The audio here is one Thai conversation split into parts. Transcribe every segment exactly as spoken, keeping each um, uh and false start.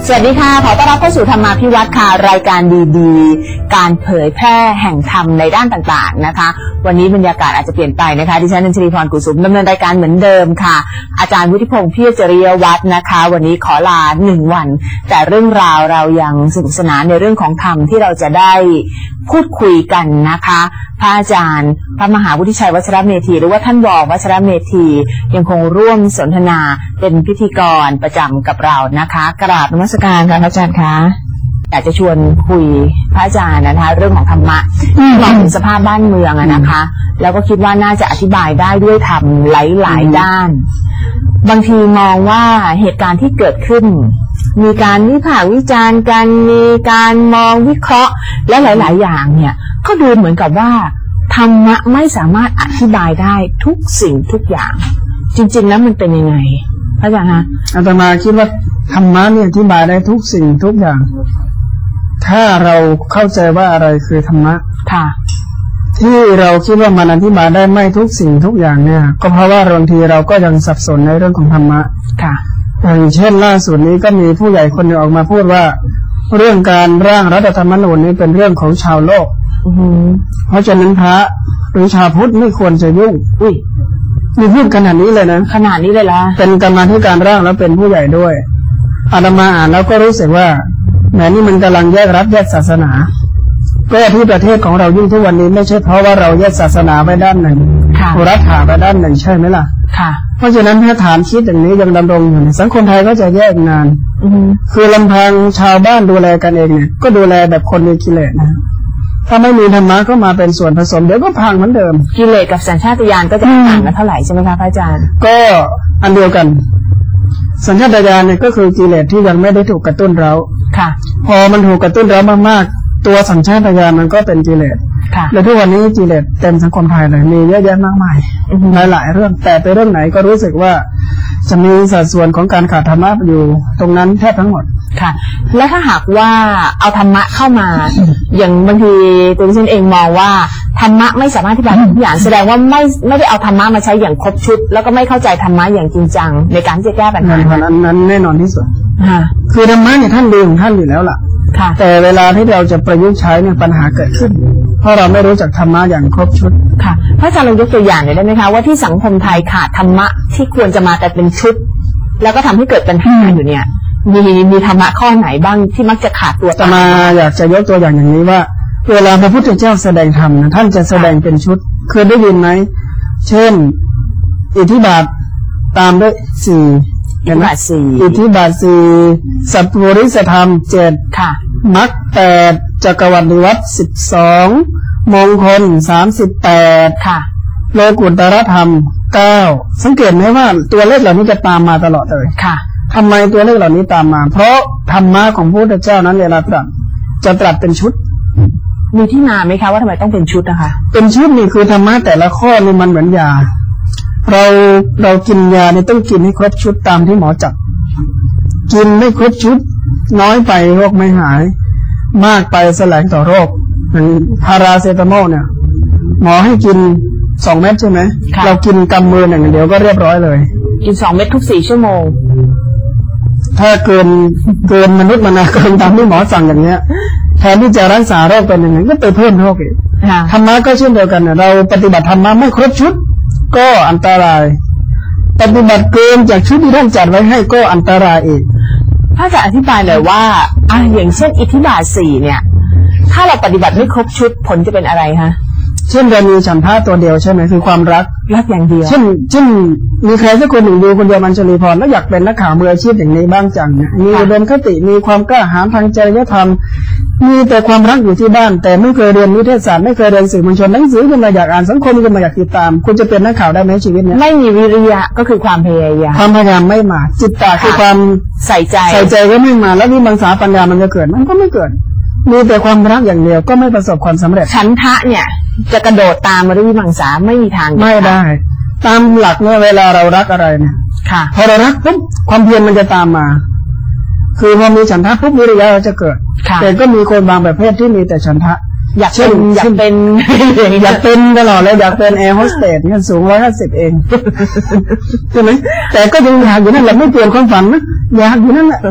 สวัสดีค่ะขอต้อนรับเข้าสู่ธรรมาภิวัตน์ค่ะรายการดีๆการเผยแพร่แห่งธรรมในด้านต่างๆนะคะวันนี้บรรยากาศอาจจะเปลี่ยนไปนะคะดิฉันนันชลีพรกุสุมดำเนินรายการเหมือนเดิมค่ะอาจารย์วุฒิพงษ์เพียรจริยวัฒน์นะคะวันนี้ขอลาหนึ่งวันแต่เรื่องราวเรายังสนุกสนานในเรื่องของธรรมที่เราจะได้พูดคุยกันนะคะพระอาจารย์พระมหาวุฒิชัยวัชรเมธีหรือว่าท่านวอวัชรเมธียังคงร่วมสนทนาเป็นพิธีกรประจำกับเรานะคะกราบนมัสการค่ะพระอาจารย์คะอยากจะชวนคุยพระอาจารย์นะคะเรื่องของธรรมะมองถึงสภาพบ้านเมืองอะนะคะแล้วก็คิดว่าน่าจะอธิบายได้ด้วยธรรมหลายๆด้านบางทีมองว่าเหตุการณ์ที่เกิดขึ้นมีการวิพากษ์วิจารณ์กันมีการมองวิเคราะห์และหลายๆอย่างเนี่ยก็ดูเหมือนกับว่าธรรมะไม่สามารถอธิบายได้ทุกสิ่งทุกอย่างจริงๆแล้วมันเป็นยังไงพระอาจารย์คะอาตมาคิดว่าธรรมะเนี่ยอธิบายได้ทุกสิ่งทุกอย่างถ้าเราเข้าใจว่าอะไรคือธรรมะค่ะที่เราคิดว่ามันอธิบายได้ไม่ทุกสิ่งทุกอย่างเนี่ยก็เพราะว่าบางทีเราก็ยังสับสนในเรื่องของธรรมะค่ะอย่างเช่นล่าสุดนี้ก็มีผู้ใหญ่คนหนึ่งออกมาพูดว่าเรื่องการร่างรัฐธรรมนูญนี้เป็นเรื่องของชาวโลกเพราะฉะนั้นพระหรือชาวพุทธไม่ควรจะยุ่งอุ้ยมีพูดขนาดนี้เลยนะขนาดนี้เลยล่ะเป็นกรรมาธิการร่างแล้วเป็นผู้ใหญ่ด้วยอาตมาอ่านแล้วก็รู้สึกว่าแหมนี่มันกำลังแยกรัฐแยกศาสนาก็ที่ประเทศของเรายิ่งทุกวันนี้ไม่ใช่เพราะว่าเราแยกศาสนาไปด้านหนึ่งรัฐถาไปด้านหนึ่งใช่ไหมล่ะค่ะเพราะฉะนั้นถ้าฐานคิดอย่างนี้ยังดำรงอยู่สังคมไทยก็จะแยกงานคือลำพังชาวบ้านดูแลกันเองเนี่ยก็ดูแลแบบคนมีกิเลสนะถ้าไม่มีธรรมะก็มาเป็นส่วนผสมเดี๋ยวก็พังเหมือนเดิมกิเลสกับสัญชาตญาณก็จะต่างกันเท่าไหร่ใช่ไหมคะพระอาจารย์ก็อันเดียวกันสัญชาตญาณเนี่ยก็คือกิเลสที่ยังไม่ได้ถูกกระตุ้นเราค่ะพอมันถูกกระตุ้นเรามากๆตัวสัญชาตญาณมันก็เป็นกิเลสและทุกวันนี้กิเลสเต็มสังคมไทยเลยมีเยอะแยะมากมายหลายๆเรื่องแต่ไปเรื่องไหนก็รู้สึกว่าจะมีสัดส่วนของการขาดธรรมะอยู่ตรงนั้นแทบทั้งหมดค่ะและถ้าหากว่าเอาธรรมะเข้ามา อย่างบางทีตัวดิฉันเองมองว่าธรรมะไม่สามารถที่จะทุกอย่างแสดงว่าไม่ไม่ได้เอาธรรมะมาใช้อย่างครบชุดแล้วก็ไม่เข้าใจธรรมะอย่างจริงจังในการที่จะแก้ปัญหานั้นนั้นแน่นอนที่สุดคือธรรมะเนี่ยท่านดีของท่านอยู่แล้วล่ะแต่เวลาที่เราจะประยุกต์ใช้เนี่ยปัญหาเกิดขึ้นเพราะเราไม่รู้จักธรรมะอย่างครบชุดค่ะพระอาจารย์ลองยกตัวอย่างหน่อยได้ไหมคะว่าที่สังคมไทยขาดธรรมะที่ควรจะมาแต่เป็นชุดแล้วก็ทำให้เกิดปัญหาอยู่เนี่ยมีมีธรรมะข้อไหนบ้างที่มักจะขาดตัวตมาอยากจะยกตัวอย่างอย่างนี้ว่าเวลาพระพุทธเจ้าแสดงธรรมท่านจะแสดงเป็นชุดเคยได้ยินไหมเช่นอิทธิบาทตามด้วยสี่อิทธิบาทสี่อิทธิบาทสี่สัพพุริสธรรมเจ็ดค่ะมรรคแปดจักรวรรดิวัตรสิบสองมงคลสามสิบแปดค่ะโลกุตตรธรรมเก้าสังเกตไหมว่าตัวเลขเหล่านี้จะตามมาตลอดเลยค่ะทำไมตัวเลขเหล่านี้ตามมาเพราะธรรมะของพระพุทธเจ้านั้นเวลาตรัสจะตรัสเป็นชุดมีที่มาไหมคะว่าทำไมต้องเป็นชุดนะคะเป็นชุดนี่คือธรรมะแต่ละข้อนี่มันเหมือนยาเราเรากินยาเนี่ยต้องกินให้ครบชุดตามที่หมอจัดกินไม่ครบชุดน้อยไปโรคไม่หายมากไปแสลงต่อโรคอย่างพาราเซตามอลเนี่ยหมอให้กินสองเม็ดใช่ไหมเรากินกำมือหนึ่งเดียวก็เรียบร้อยเลยกินสองเม็ดทุกสี่ชั่วโมงถ้าเกินเกินมนุษย์มนาเกินตามที่หมอสั่งอย่างเนี้ยแทนที่จะรักษาโรคเป็นอย่างนี้ก็ไปเพิ่มโรคอีกธรรมะก็เช่นเดียวกันเราปฏิบัติธรรมะไม่ครบชุดก็อันตรายปฏิบัติเกินจากชุดที่ท่านจัดไว้ให้ก็อันตรายอีกถ้าจะอธิบายเลยว่าอ่ะอย่างเช่นอิทธิบาทสี่เนี่ยถ้าเราปฏิบัติไม่ครบชุดผลจะเป็นอะไรคะเช่นเรามีฉันทะตัวเดียวใช่ไหมคือความรักรักอย่างเดียวเช่นเช่นมีใครสักคนหนึ่งดูคนเดียวมันชลีพรแล้วอยากเป็นนักข่าวมืออาชีพอย่างนี้บ้างจังเนี่ยมีอุดมคติมีความกล้าหาญทางจริยธรรมมีแต่ความรักอยู่ที่บ้านแต่ไม่เคยเรียนนิเทศศาสตร์ไม่เคยเรียนสื่อมวลชนหนังสือก็มาอยากอ่านสังคมก็มาอยากติดตามคุณจะเป็นนักข่าวได้ไหมชีวิตเนี้ยไม่มีวิริยะก็คือความพยายามความพยายามไม่มาจิตตาคือความใส่ใจใส่ใจก็ไม่มาแล้ววิมังสาปัญญามันจะเกิดมันก็ไม่เกิดมีแต่ความรักอย่างเดียวก็ไม่ประสบความสำเร็จฉันทะเนี่ยจะกระโดดตามมาด้วยวิมังสาไม่มีทางไม่ได้ตามหลักเนี่ยเวลาเรารักอะไรเนี่ยพอเรารักปุ๊บความเพียรมันจะตามมาคือพอมีฉันทะปุ๊บวิริยะเราจะเกิดแต่ก็มีคนบางประเภทที่มีแต่ฉันทะอยากเป็นอยากเป็นอยากเป็นตลอดเลยอยากเป็นแอร์โฮสเตสเนี่ยสูงร้อยห้าสิบเองใช่ไหมแต่ก็ยังอยากอยู่นั่นแหละไม่เปลี่ยนความฝันนะอยากอยู่นั่นแหละ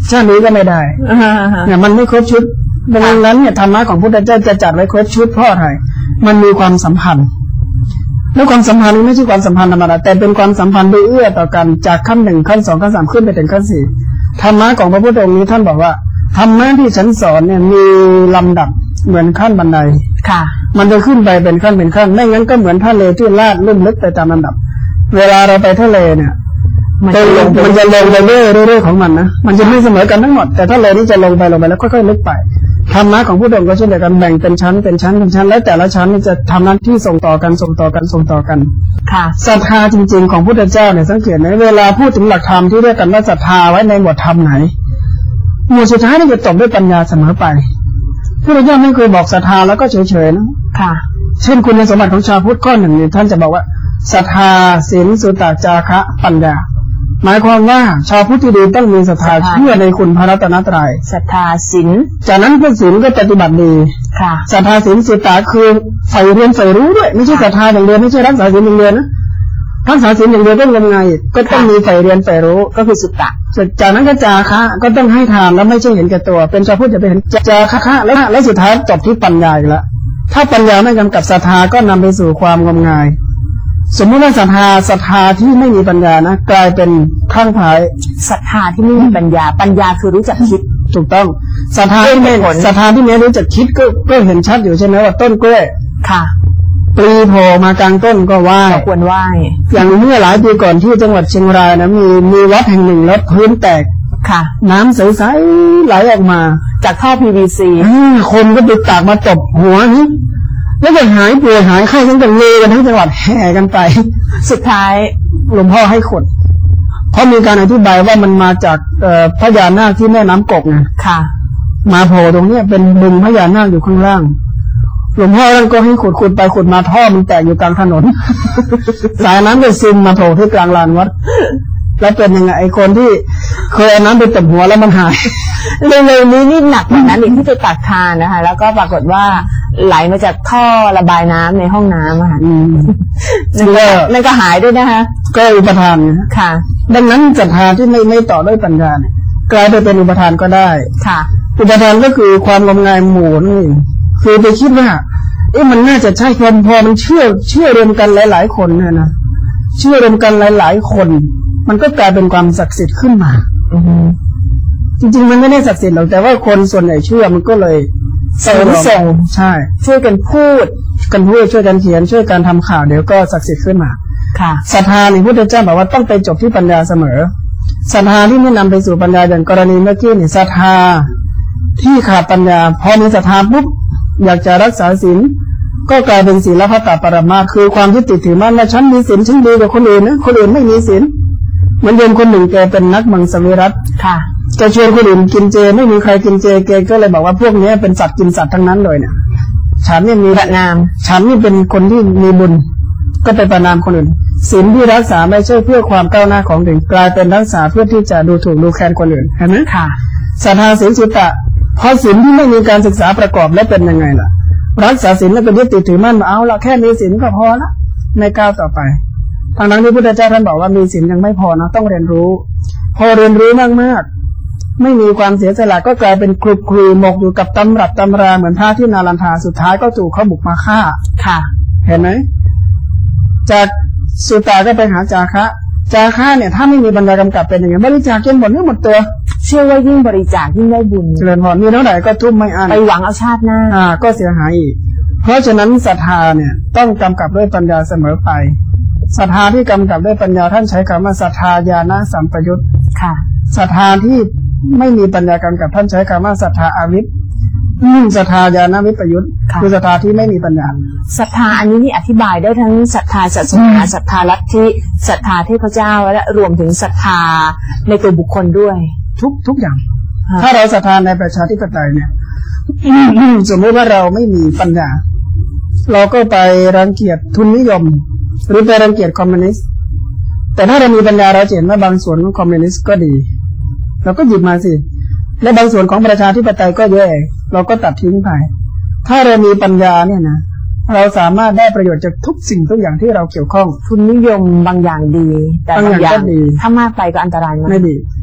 ชาตินี้ก็ไม่ได้อ่าฮะเนี่ยมันไม่ครบชุดดังนั้นเนี่ยธรรมะของพุทธเจ้าจะจัดไว้ครบชุดเพราะอะไรมันมีความสัมพันธ์แล้วความสัมพันธ์นี้ไม่ใช่ความสัมพันธ์ธรรมดาแต่เป็นความสัมพันธ์โดยเอื้อต่อกันจากขั้นหนึ่งขั้นสองขั้นสามขึ้นไปถึงขั้นสี่ธรรมะของพระพุทธองค์นี้ท่านบอกว่าธรรมะที่ฉันสอนเนี่ยมีลำดับเหมือนขั้นบันไดค่ะมันจะขึ้นไปเป็นขั้นเป็นขั้นไม่งั้นก็เหมือนทะเลที่ลาดลุ่มลึกไปตามลำดับเวลาเราไปทะเลเนี่ยมันจะลงมันจะลงไปเรื่อยๆของมันนะมันจะไม่เสมอกันทั้งหมดแต่ทะเลนี่จะลงไปลงไปแล้วค่อยๆลึกไปธรรมะของพุทธองค์ก็เช่นเดียวกันแบ่งเป็นชั้นเป็นชั้นเป็นชั้นแล้วแต่ละชั้นนี่จะทำหน้าที่ส่งต่อกันส่งต่อกันส่งต่อกันค่ะศรัทธาจริงๆของพุทธเจ้าเนี่ยสังเกตไหมเวลาพูดถึงหลักธรรมที่เรียกกันว่าศรัทธาไว้ในหมวดธรรมไหนหมวดสุดท้ายนี่จะจบด้วยปัญญาเสมอไปพุทธเจ้าไม่เคยบอกศรัทธาแล้วก็เฉยๆนะค่ะเช่นคุณสมบัติของชาวพุทธข้อหนึ่งนี่ท่านจะบอกว่าศรัทธาศีลสุตตะจาคะปัญญาหมายความว่าชาวพุทธที่ดีต้องมีศรัทธาเชื่อในคุณพระรัตนตรัยศรัทธาศีลจากนั้นก็ศีลก็ปฏิบัติดีค่ะศรัทธาศีลสุตตะคือใฝ่เรียนใฝ่รู้ด้วยไม่ใช่ศรัทธาอย่างเดียวไม่ใช่รักษาศีลอย่างเดียวนะรักษาศีลอย่างเดียวก็งมงายก็ต้องมีใฝ่เรียนใฝ่รู้ก็คือสุตตะจากนั้นก็จาคะก็ต้องให้ทานแล้วไม่ใช่เห็นแก่ตัวเป็นชาวพุทธจะไปเห็นจาคะแล้วแล้วสุดท้ายจบที่ปัญญาอีกแล้วถ้าปัญญาไม่กำกับศรัทธาก็นำไปสู่ความงมงายสมมติว่าศรัทธาศรัทธาที่ไม่มีปัญญานะกลายเป็นข้างผายศรัทธาที่ไม่มีปัญญาปัญญาคือรู้จักคิดถูกต้องศรัทธาที่ไม่ศรัทธาที่ไม่รู้จักคิดก็ก็เห็นชัดอยู่ใช่ไหมว่าต้นกล้วยค่ะปลีโผล่มากลางต้นก็ไหว้ควรไหว้อย่างเมื่อหลายปีก่อนที่จังหวัดเชียงรายนะมีมีวัดแห่งหนึ่งแล้วพื้นแตกค่ะน้ำใสๆไหลออกมาจากท่อ พี วี ซีคนก็ไปตากมาตบหัวนี่แล้วก็หายป่วยหายไข้ทั้งจังเลยกันทั้งจังหวัดแห่กันไปสุดท้ายหลวงพ่อให้ขุดเพราะมีการอธิบายว่ามันมาจากพญานาคที่แม่น้ำกกไงค่ะมาโผล่ตรงนี้เป็นบึงพญานาคอยู่ข้างล่างหลวงพ่อท่านก็ให้ขุดขุดไปขุดมาท่อมันแตกอยู่กลางถนน สายน้ำก็ซึมมาโผล่ที่กลางลานวัดแล้วเป็นยังไงไอ้คนที่เคยเอาน้ำไปตบหัวแล้วมันหายเร็วๆนี้นี่หนักกว่านั้นอีกที่ไปตักทานนะคะแล้วก็ปรากฏว่าไหลมาจากท่อระบายน้ำในห้องน้ำอะค่ะนั่นก็หายด้วยนะคะก็อุปทานค่ะดังนั้นศรัทธาที่ไม่ไม่ต่อด้วยปัญญาเนี่ยกลายไปเป็นอุปทานก็ได้ค่ะอุปทานก็คือความงมงายหมู่นี่คือไปคิดว่าเอ๊ะมันน่าจะใช่คนพอมันเชื่อเชื่อรวมกันหลายๆคนเนี่ยนะเชื่อรวมกันหลายๆคนมันก็กลายเป็นความศักดิ์สิทธิ์ขึ้นมาอือจริงๆมันไม่ได้ศักดิ์สิทธิ์หรอกแต่ว่าคนส่วนใหญ่เชื่อมันก็เลยเสริมส่งใช่ช่วยกันพูดกันพูดช่วยกันเขียนช่วยกันทำข่าวเดี๋ยวก็ศักดิ์สิทธิ์ขึ้นมาค่ะศรัทธาในพุทธเจ้าบอกว่าต้องไปจบที่ปัญญาเสมอศรัทธาที่ไม่นำไปสู่ปัญญาอย่างกรณีเมื่อกี้นี่ศรัทธาที่ขาดปัญญาพอมีศรัทธาปุ๊บอยากจะรักษาศีลก็กลายเป็นศีลพัตตปรมาคือความที่ติดถือมั่นว่าฉันมีศีลฉันดีกว่าคนอื่นนะคนอื่นไม่มีศีลเหมือนโยมคนหนึ่งแกเป็นนักมังสวิรัติค่ะแกชวนคนอื่นกินเจไม่มีใครกินเจแกก็เลยบอกว่าพวกนี้เป็นสัตว์กินสัตว์ทั้งนั้นเลยเนี่ยฉันเนี่ยมีประนามฉันนี่เป็นคนที่มีบุญก็ไปประนามคนอื่นศีลที่รักษาไม่ใช่เพื่อความก้าวหน้าของตนกลายเป็นรักษาเพื่อที่จะดูถูกดูแคลนคนอื่นเห็นไหมค่ะศรัทธาศีลสุตตะพอศีลที่ไม่มีการศึกษาประกอบแล้วเป็นยังไงล่ะรักษาศีลแล้วเป็นยึดติดถือมั่นเอาละแค่มีศีลก็พอละไม่ก้าวต่อไปทางนั้นที่พุทธเจ้าท่านบอกว่ามีศีลยังไม่พอนะต้องเรียนรู้พอเรียนรู้มากๆไม่มีความเสียสละก็กลายเป็นคลุกคลีหมกอยู่กับตำรับตำราเหมือนพระที่นาลันทาสุดท้ายก็ถูกเขาบุกมาฆ่าค่ะเห็นไหมจากสุตตะก็ไปหาจาคะจาคะเนี่ยถ้าไม่มีปัญญากำกับเป็นอย่างไงบริจาคจนหมดเนื้อหมดตัวเชื่อว่ายิ่งบริจาคยิ่งได้บุญเจริญพรมีเท่าไหร่ก็ทุ่มไม่อั้นไปหวังเอาชาติหน้าอ่าก็เสียหายอีกเพราะฉะนั้นศรัทธาเนี่ยต้องกำกับด้วยปัญญาเสมอไปศรัทธาที่กำกับด้วยปัญญาท่านใช้คำว่าศรัทธาญาณสัมปยุตค่ะศรัทธาที่ไม่มีปัญญากำกับท่านใช้คำว่าศรัทธาอาวิชอืมศรัทธาญาณวิปยุตคือศรัทธาที่ไม่มีปัญญาศรัทธาอันนี้นี่อธิบายได้ทั้งศรัทธาศาสนาศรัทธาลัทธิศรัทธาเทพเจ้าและรวมถึงศรัทธาในตัวบุคคลด้วยทุกทุกอย่างถ้าเราศรัทธาในประชาธิปไตยเนี่ยสมมติว่าเราไม่มีปัญญาเราก็ไปรังเกียจทุนนิยมหรือไปรังเกียจคอมมิวนิสต์แต่ถ้าเรามีปัญญาเราเห็นว่าบางส่วนของคอมมิวนิสต์ก็ดีเราก็หยิบมาสิและบางส่วนของประชาธิปไตยก็แย่เราก็ตัดทิ้งไปถ้าเรามีปัญญาเนี่ยนะเราสามารถได้ประโยชน์จากทุกสิ่งทุกอย่างที่เราเกี่ยวข้องทุนนิยมบางอย่างดีแต่บางอย่างถ้ามากไปก็อันตรายมากไม่ดี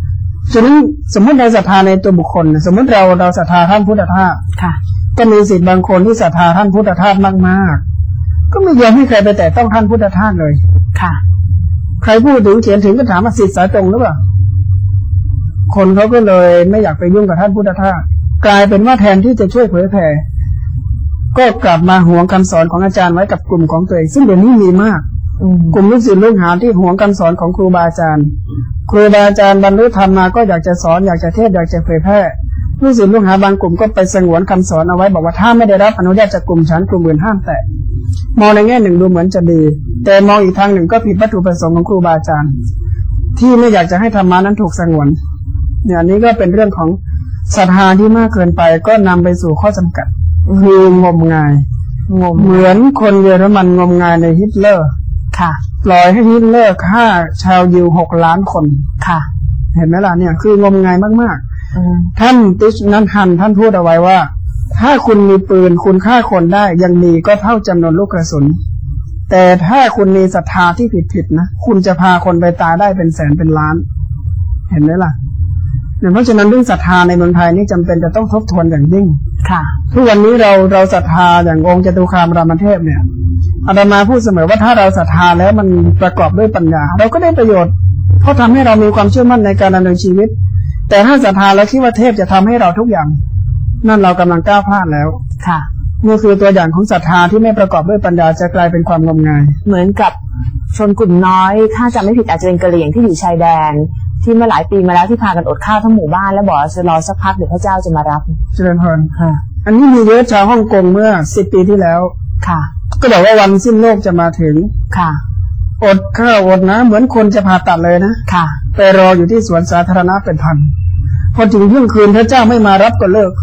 ฉะนั้นสมมติเราศรัทธาในตัวบุคคลสมมติเราเราศรัทธาท่านพุทธทาสค่ะก็มีสิทธิ์บางคนที่ศรัทธาท่านพุทธทาสมากๆก็ไม่ยอมให้ใครไปแตะต้องท่านพุทธทาสเลยค่ะใครพูดถึงเขียนถึงก็ถามว่าสิทธิ์สายตรงหรือเปล่าคนเขาก็เลยไม่อยากไปยุ่งกับท่านพุทธทาสกลายเป็นว่าแทนที่จะช่วยเผยแผ่ก็กลับมาหวงคำสอนของอาจารย์ไว้กับกลุ่มของตัวเองซึ่งเดี๋ยวนี้มีมากกลุ่มลูกศิษย์ลูกหาที่หวงคำสอนของครูบาอาจารย์ครูบาอาจารย์บรรลุธรรมมาก็อยากจะสอนอยากจะเทศอยากจะเผยแพร่ลูกศิษย์ลูกหาบางกลุ่มก็ไปสงวนคำสอนเอาไว้บอกว่าถ้าไม่ได้รับอนุญาตจากกลุ่มฉันกลุ่มอื่นห้ามแตะมองในแง่หนึ่งดูเหมือนจะดีแต่มองอีกทางหนึ่งก็ผิดวัตถุประสงค์ของครูบาอาจารย์ที่ไม่อยากจะให้ธรรมานั้นถูกสงวนอย่างนี้ก็เป็นเรื่องของศรัทธาที่มากเกินไปก็นำไปสู่ข้อจำกัดคืองมงายงมเหมือนคนเยอรมันงมงายในฮิตเลอร์ค่ะปล่อยให้ฮิตเลอร์ฆ่าชาวยิวหกล้านคนค่ะเห็นไหมล่ะเนี่ยคืองมงายมากๆท่านติชนันฮันท่านพูดเอาไว้ว่าถ้าคุณมีปืนคุณฆ่าคนได้ยังมีก็เท่าจำนวนลูกกระสุนแต่ถ้าคุณมีศรัทธาที่ผิดๆนะคุณจะพาคนไปตายได้เป็นแสนเป็นล้านเห็นไหมล่ะเพราะฉะนั้นเรื่องศรัทธาในเมืองไทยนี่จำเป็นจะต้องทบทวนอย่างยิ่งค่ะทุกวันนี้เราเราศรัทธาอย่างองค์จตุคามรามเทพเนี่ยอาตมาพูดเสมอว่าถ้าเราศรัทธาแล้วมันประกอบด้วยปัญญาเราก็ได้ประโยชน์เพราะทำให้เรามีความเชื่อมั่นในการดำเนินชีวิตแต่ถ้าศรัทธาแล้วคิดว่าเทพจะทำให้เราทุกอย่างนั่นเรากำลังก้าวพลาดแล้วค่ะนี่คือตัวอย่างของศรัทธาที่ไม่ประกอบด้วยปัญญาจะกลายเป็นความงมงายเหมือนกับชนกลุ่มน้อยถ้าจำไม่ผิดอาจจะเป็นกะเหรี่ยงที่อยู่ชายแดนที่เมื่อหลายปีมาแล้วที่พากันอดข้าวทั้งหมู่บ้านแล้วบอกจะรอสักพักเดี๋ยวพระเจ้าจะมารับเจริญพรค่ะอันนี้มีเยอะชาวฮ่องกงเมื่อสิบปีที่แล้วค่ะก็บอกว่าวันสิ้นโลกจะมาถึงค่ะอดข้าวอดน้ำเหมือนคนจะผ่าตัดเลยนะค่ะไปรออยู่ที่สวนสาธารณะเป็นพันพอถึงเที่ยงคืนพระเจ้าไม่มารับก็เลิก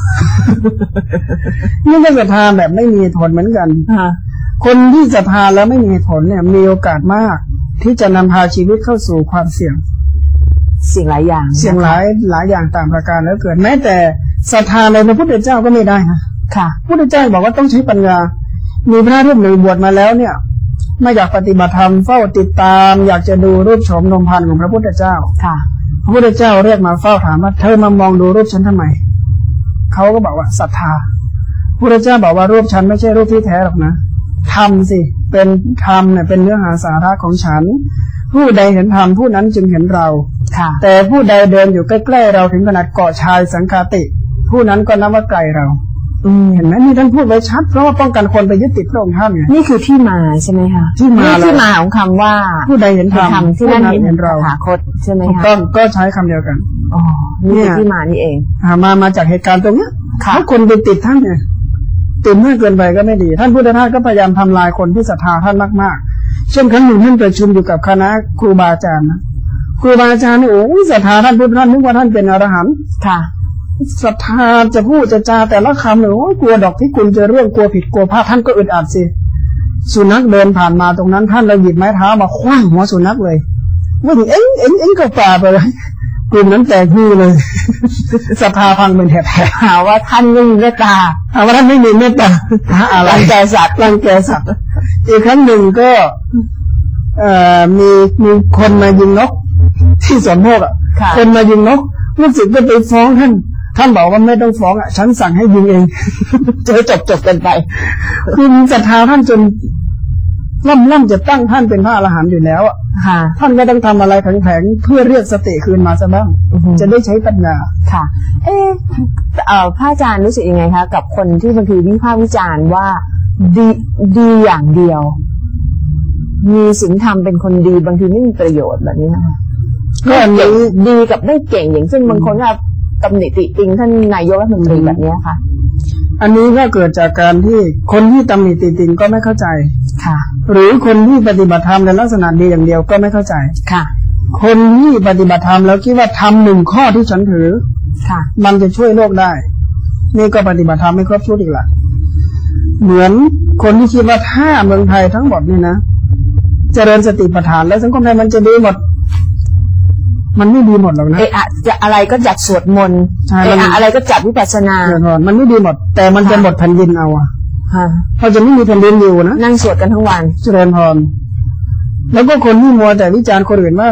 นี่ก็ศรัทธาแบบไม่มีเหตุผลเหมือนกันคนที่ศรัทธาแล้วไม่มีเหตุผลเนี่ยมีโอกาสมากที่จะนำพาชีวิตเข้าสู่ความเสี่ยงเสี่ยงหลายอย่างเสี่ยงหลายหลายอย่างตามประการแล้วเกิดแม้แต่ศรัทธาในพระพุทธเจ้าก็ไม่ได้นะค่ะพระพุทธเจ้าบอกว่าต้องใช้ปัญญามีพระรูปหนึ่งบวชมาแล้วเนี่ยไม่อยากปฏิบัติธรรมเฝ้าติดตามอยากจะดูรูปโฉมนมพรรณของพระพุทธเจ้าค่ะพระพุทธเจ้าเรียกมาเฝ้าถามว่าเธอมามองดูรูปฉันทำไมเขาก็บอกว่าศรัทธาพระพุทธเจ้าบอกว่ารูปฉันไม่ใช่รูปที่แท้หรอกนะธรรมสิเป็นธรรมเนี่ยเป็นเนื้อหาสาระของฉันผู้ใดเห็นธรรมผู้นั้นจึงเห็นเราแต่ผู้ใดเดินอยู่ใกล้ๆเราถึงขนาดเกาะชายสังฆาติผู้นั้นก็นับว่าไกลเราเห็นไหมนี่ท่านพูดไว้ชัดเพราะว่าป้องกันคนไปยึดติดพระองค์ท่านไงนี่คือที่มาใช่ไหมคะที่มาที่มาของคำว่าผู้ใดเห็นธรรมที่นั่นเห็นเราถาคตใช่ไหมคะต้องก็ใช้คำเดียวกันอ๋อนี่คือที่มานี่เองมามาจากเหตุการณ์ตรงนี้ถ้าคนไปติดท่านไงติดมากเกินไปก็ไม่ดีท่านพุทธทาสก็พยายามทำลายคนที่ศรัทธาท่านมากๆเช่นครั้งหนึ่งท่านประชุมอยู่กับคณะครูบาอาจารย์นะครูบาอาจารย์นี่โอ้ศรัทธาท่านพุทธทาสนึกว่าท่านเป็นอรหันต์ค่ะศรัทธาจะพูดจะจาแต่ละคำเนี่ยโอ้กลัวดอกที่คุณจะเรื่องกลัวผิดกลัวพลาดท่านก็อึดอัดสิสุนัขเดินผ่านมาตรงนั้นท่านเลยหยิบไม้เท้ามาคว้างหัวสุนัขเลยว่าถึงเอ็งเอ็งเอ็งก็ป่าไปเลยกลุ่มนั้นแตกฮือเลยศรัทธาพังเป็นแถบหาว่าท่านไม่มีเมตตาหาว่าท่านไม่มีเมตตาอะไรรังแกสัตว์รังแกสัตว์อีกครั้งหนึ่งก็เอ่อมีมีคนมายิงนกที่สวนโมกอ่ะคนมายิงนกลูกศิษย์ก็ไปฟ้องท่านท่านบอกว่าไม่ต้องฟ้องอ่ะฉันสั่งให้ยิงเองจะจบจบกันไปคือศรัทธาท่านจนล่ำล่ำจะตั้งท่านเป็นพระอรหันต์อยู่แล้วอ่ะท่านก็ต้องทำอะไรแผงๆเพื่อเรียกสติคืนมาซะบ้างจะได้ใช้ปัญญาค่ะเออเอ่อพระอาจารย์รู้สึกยังไงคะกับคนที่บางทีวิพากษ์วิจารณ์ว่าดีดีอย่างเดียวมีศีลธรรมเป็นคนดีบางทีไม่มีประโยชน์แบบนี้นะคะก็อันนี้ดีกับได้เก่งอย่างเช่นบางคนก็ตำหนิติติงท่านนายกรัฐมนตรีแบบนี้ค่ะอันนี้ก็เกิดจากการที่คนที่ตำหนิติติงก็ไม่เข้าใจค่ะหรือคนที่ปฏิบัติธรรมในลักษณะดีอย่างเดียวก็ไม่เข้าใจค่ะคนที่ปฏิบัติธรรมแล้วคิดว่าทำหนึ่งข้อที่ฉันถือค่ะมันจะช่วยโลกได้นี่ก็ปฏิบัติธรรมไม่ครบชุดอีกละเหมือนคนที่คิดว่าถ้าเมืองไทยทั้งหมดนี่นะเจริญสติปัฏฐานแล้วสังคมไทยมันจะดีหมดมันไม่ดีหมดหรอกนะเออจะอะไรก็จัดสวดมนต์เอออะไรก็จัดวิปัสสนามันไม่ดีหมดแต่มันจะหมดแผ่นดินเอาอ่ะเขาจะไม่มีแผ่นดินอยู่นะนั่งสวดกันทั้งวันเจริญพรแล้วก็คนที่มัวแต่วิจารณ์คนอื่นว่า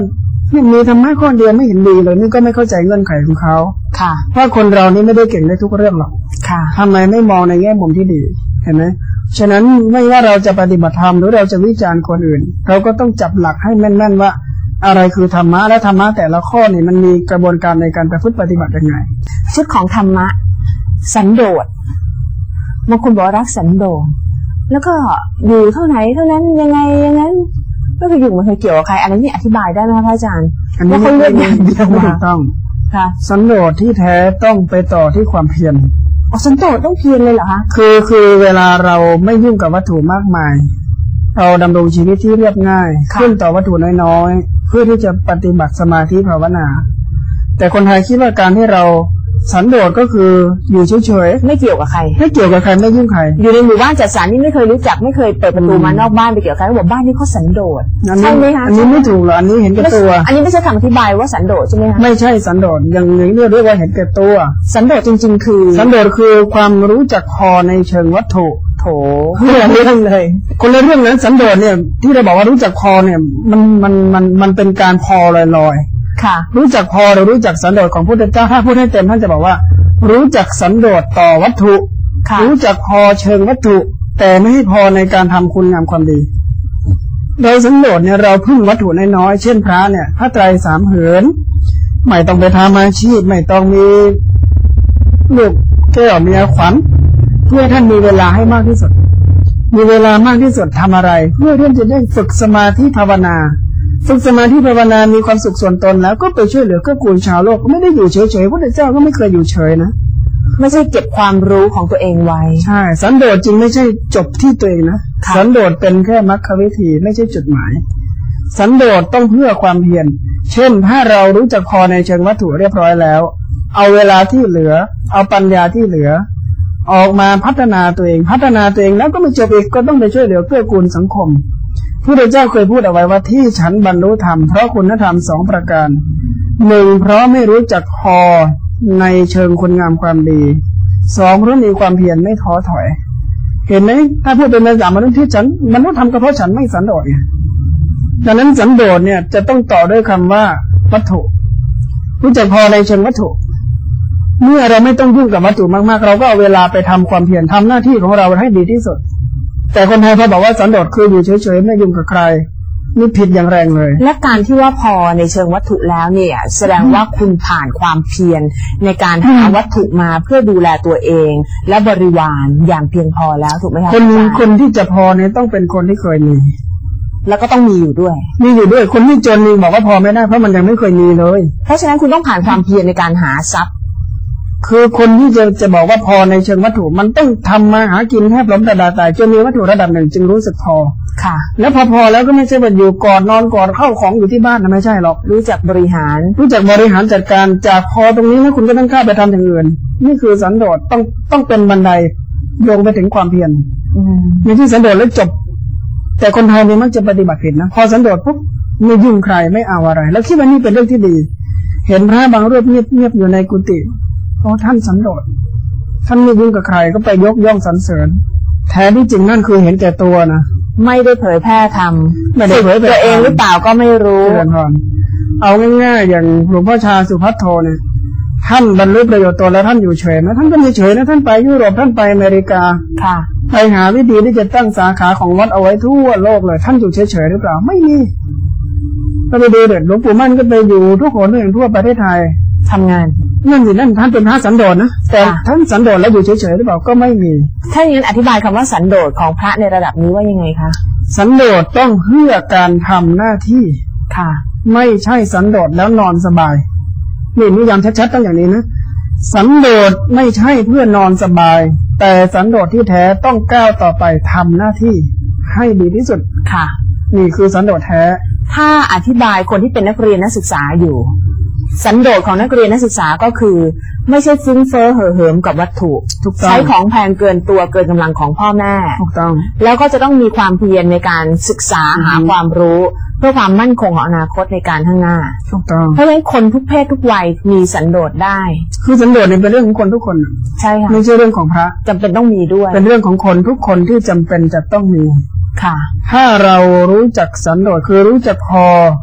นี่มีธรรมะข้อเดียวไม่เห็นดีเลยนี่ก็ไม่เข้าใจเงื่อนไขของเขาค่ะเพราะคนเรานี่ไม่ได้เก่งในทุกเรื่องหรอกค่ะทำไมไม่มองในแง่มุมที่ดีเห็นไหมฉะนั้นไม่ว่าเราจะปฏิบัติธรรมหรือเราจะวิจารณ์คนอื่นเราก็ต้องจับหลักให้แม่นๆว่าอะไรคือธรรมะและธรรมะแต่ละข้อนี่มันมีกระบวนการในการประพฤติปฏิบัติยังไงชุดของธรรมะสันโดษบางคนบอกรักสันโดษแล้วก็อยู่เท่าไหนเท่านั้นยังไงยังงั้นก็คืออยู่มันเคยเกี่ยวกับใครอะไรนี่อธิบายได้ไหมคะพระอาจารย์ว่าเขาเลือกอย่างเดียวไม่ถูกต้องค่ะสันโดษที่แท้ต้องไปต่อที่ความเพียรอ๋อสันโดษต้องเพียรเลยเหรอคะคือคือเวลาเราไม่ยุ่งกับวัตถุมากมายเราดำรงชีวิตที่เรียบง่ายขึ้นต่อวัตถุน้อยๆเพื่อที่จะปฏิบัติสมาธิภาวนาแต่คนไทยคิดว่าการที่เราสันโดษก็คืออยู่เฉยๆไม่เกี่ยวกับใครไม่เกี่ยวกับใครไม่ยุ่งใครอยู่ในหมู่บ้านจัดสรรนี่ไม่เคยรู้จักไม่เคยเปิดประตูมานอกบ้านไปเกี่ยวกับใครบอกบ้านนี้เขาสันโดษใช่ไหมคะอันนี้ไม่ถูกหรอกอันนี้เห็นแก่ตัวอันนี้ไม่ใช่คำอธิบายว่าสันโดษใช่ไหมคะไม่ใช่สันโดษอย่างนี้เรียกว่าเห็นแก่ตัวสันโดษจริงๆคือสันโดษคือความรู้จักพอในเชิงวัตถุโถคนละเรื่องเลยคนละเรื่องนั้นสันโดษเนี่ยที่เราบอกว่ารู้จักพอเนี่ยมันมันมันมันเป็นการพอลอยๆค่ะรู้จักพอหรือรู้จักสันโดษของพุทธเจ้าถ้าพูดให้เต็มท่านจะบอกว่ารู้จักสันโดษต่อวัตถุรู้จักพอเชิงวัตถุแต่ไม่ให้พอในการทำคุณงามความดีโดยสันโดษเนี่ยเราพึ่งวัตถุน้อยๆเช่นพระเนี่ยพระไตรสามเหินไม่ต้องไปทำอาชีพไม่ต้องมีลูกแก้วเมียขวัญเพื่อท่านมีเวลาให้มากที่สุดมีเวลามากที่สุดทำอะไรเพื่อท่านจะได้ฝึกสมาธิภาวนาฝึกสมาธิภาวนามีความสุขส่วนตนแล้วก็ไปช่วยเหลือเกื้อกูลชาวโลกไม่ได้อยู่เฉยๆพระเจ้าก็ไม่เคยอยู่เฉยนะไม่ใช่เก็บความรู้ของตัวเองไว้ใช่สันโดษจริงไม่ใช่จบที่ตัวเองนะสันโดษเป็นแค่มรรควิธีไม่ใช่จุดหมายสันโดษต้องเพื่อความเพียรเช่นถ้าเรารู้จักพอในเชิงวัตถุเรียบร้อยแล้วเอาเวลาที่เหลือเอาปัญญาที่เหลือออกมาพัฒนาตัวเองพัฒนาตัวเองแล้วก็ไม่จบอีกก็ต้องไปช่วยเหลือเกื้อกูลสังคมพระพุทธเจ้าเคยพูดเอาไว้ว่าที่ฉันบรรลุธรรมเพราะคุณธรรมสองประการหนึ่งเพราะไม่รู้จักพอในเชิงคุณงามความดีสองเพราะมีความเพียรไม่ท้อถอยเห็นไหมถ้าพูดเป็นภาษามนุษย์ที่ฉันบรรลุธรรมก็เพราะฉันไม่สันโดษไงดังนั้นสันโดษเนี่ยจะต้องต่อด้วยคำว่าวัตถุรู้จักพอในเชิงวัตถุเมื่อเราไม่ต้องยุ่งกับวัตถุมากๆเราก็เอาเวลาไปทำความเพียรทำหน้าที่ของเราให้ดีที่สุดแต่คนไทยพอบอกว่าสันโดษคืออยู่เฉยๆไม่ยุ่งกับใครนี่ผิดอย่างแรงเลยและการที่ว่าพอในเชิงวัตถุแล้วเนี่ยแสดงว่าคุณผ่านความเพียรในการหาวัตถุมาเพื่อดูแลตัวเองและบริวารอย่างเพียงพอแล้วถูกไหมคะคนคนที่จะพอเนี่ยต้องเป็นคนที่เคยมีแล้วก็ต้องมีอยู่ด้วยมีอยู่ด้วยคนที่จนนี่บอกว่าพอไม่ได้เพราะมันยังไม่เคยมีเลยเพราะฉะนั้นคุณต้องผ่านความเพียรในการหาทรัพย์คือคนที่จะจะบอกว่าพอในเชิงวัตถุมันต้องทำมาหากินแทบล้มกระดาษตายจนมีวัตถุระดับหนึ่งจึงรู้สึกพอค่ะแล้วพอพอแล้วก็ไม่ใช่ว่าอยู่กอดนอนกอดเข้าของอยู่ที่บ้านนะไม่ใช่หรอกรู้จักบริหารรู้จักบริหารจัดการจากพอตรงนี้แล้วคุณก็ต้องข้าไปทำอย่างอื่นนี่คือสันโดษต้องต้องเป็นบันไดโยงไปถึงความเพียรไม่ใช่สันโดษแล้วจบแต่คนไทยนี่มักจะปฏิบัติผิดนะพอสันโดษปุ๊บไม่ยุ่งใครไม่เอาอะไรแล้วคิดว่านี่เป็นเรื่องที่ดีเห็นพระบางรูปเงียบๆอยู่ในกุฏิเพราะท่านสันโดษท่านไม่ยุ่งกับใครก็ไปยกย่องสรรเสริญแท้ที่จริงนั่นคือเห็นแก่ตัวนะไม่ได้เผยแพร่ธรรมไม่ได้เผยตัวเองหรือเปล่าก็ไม่รู้เอาง่ายๆอย่างหลวงพ่อชาสุภัทโทเนี่ยท่านบรรลุประโยชน์ตัวแล้วท่านอยู่เฉยนะท่านก็ไม่เฉยนะท่านไปยุโรปท่านไปอเมริกาค่ะไปหาวิธีที่จะตั้งสาขาของวัดเอาไว้ทั่วโลกเลยท่านอยู่เฉยๆหรือเปล่าไม่มีก็ไปดูเด็ดหลวงปู่มั่นก็ไปอยู่ทุกคนอย่างทั่วประเทศไทยทำงานนั่นสินั่นท่านเป็นพระสันโดษนะแต่ท่านสันโดษแล้วอยู่เฉยๆหรือเปล่าก็ไม่มีถ้าอย่างนั้นอธิบายคำว่าสันโดษของพระในระดับนี้ว่ายังไงคะสันโดษต้องเพื่อการทำหน้าที่ค่ะไม่ใช่สันโดษแล้วนอนสบายนี่นิยามชัดๆต้องอย่างนี้นะสันโดษไม่ใช่เพื่อนอนสบายแต่สันโดษที่แท้ต้องก้าวต่อไปทำหน้าที่ให้ดีที่สุดค่ะนี่คือสันโดษแท้ถ้าอธิบายคนที่เป็นนักเรียนนักศึกษาอยู่สันโดษของนักเรียนนักศึกษาก็คือไม่ใช่ฟุ้งเฟ้อเห่อเหิมกับวัตถุใช้ของแพงเกินตัวเกินกำลังของพ่อแม่ถูกต้องแล้วก็จะต้องมีความเพียรในการศึกษาหาความรู้เพื่อความมั่นคงของอนาคตในการข้างหน้าถูกต้องเพราะฉะนั้นคนทุกเพศทุกวัยมีสันโดษได้คือสันโดษเนี่ยเป็นเรื่องของคนทุกคนใช่ค่ะไม่ใช่เรื่องของพระจำเป็นต้องมีด้วยเป็นเรื่องของคนทุกคนที่จำเป็นจะต้องมีค่ะถ้าเรารู้จักสันโดษคือรู้จักพอ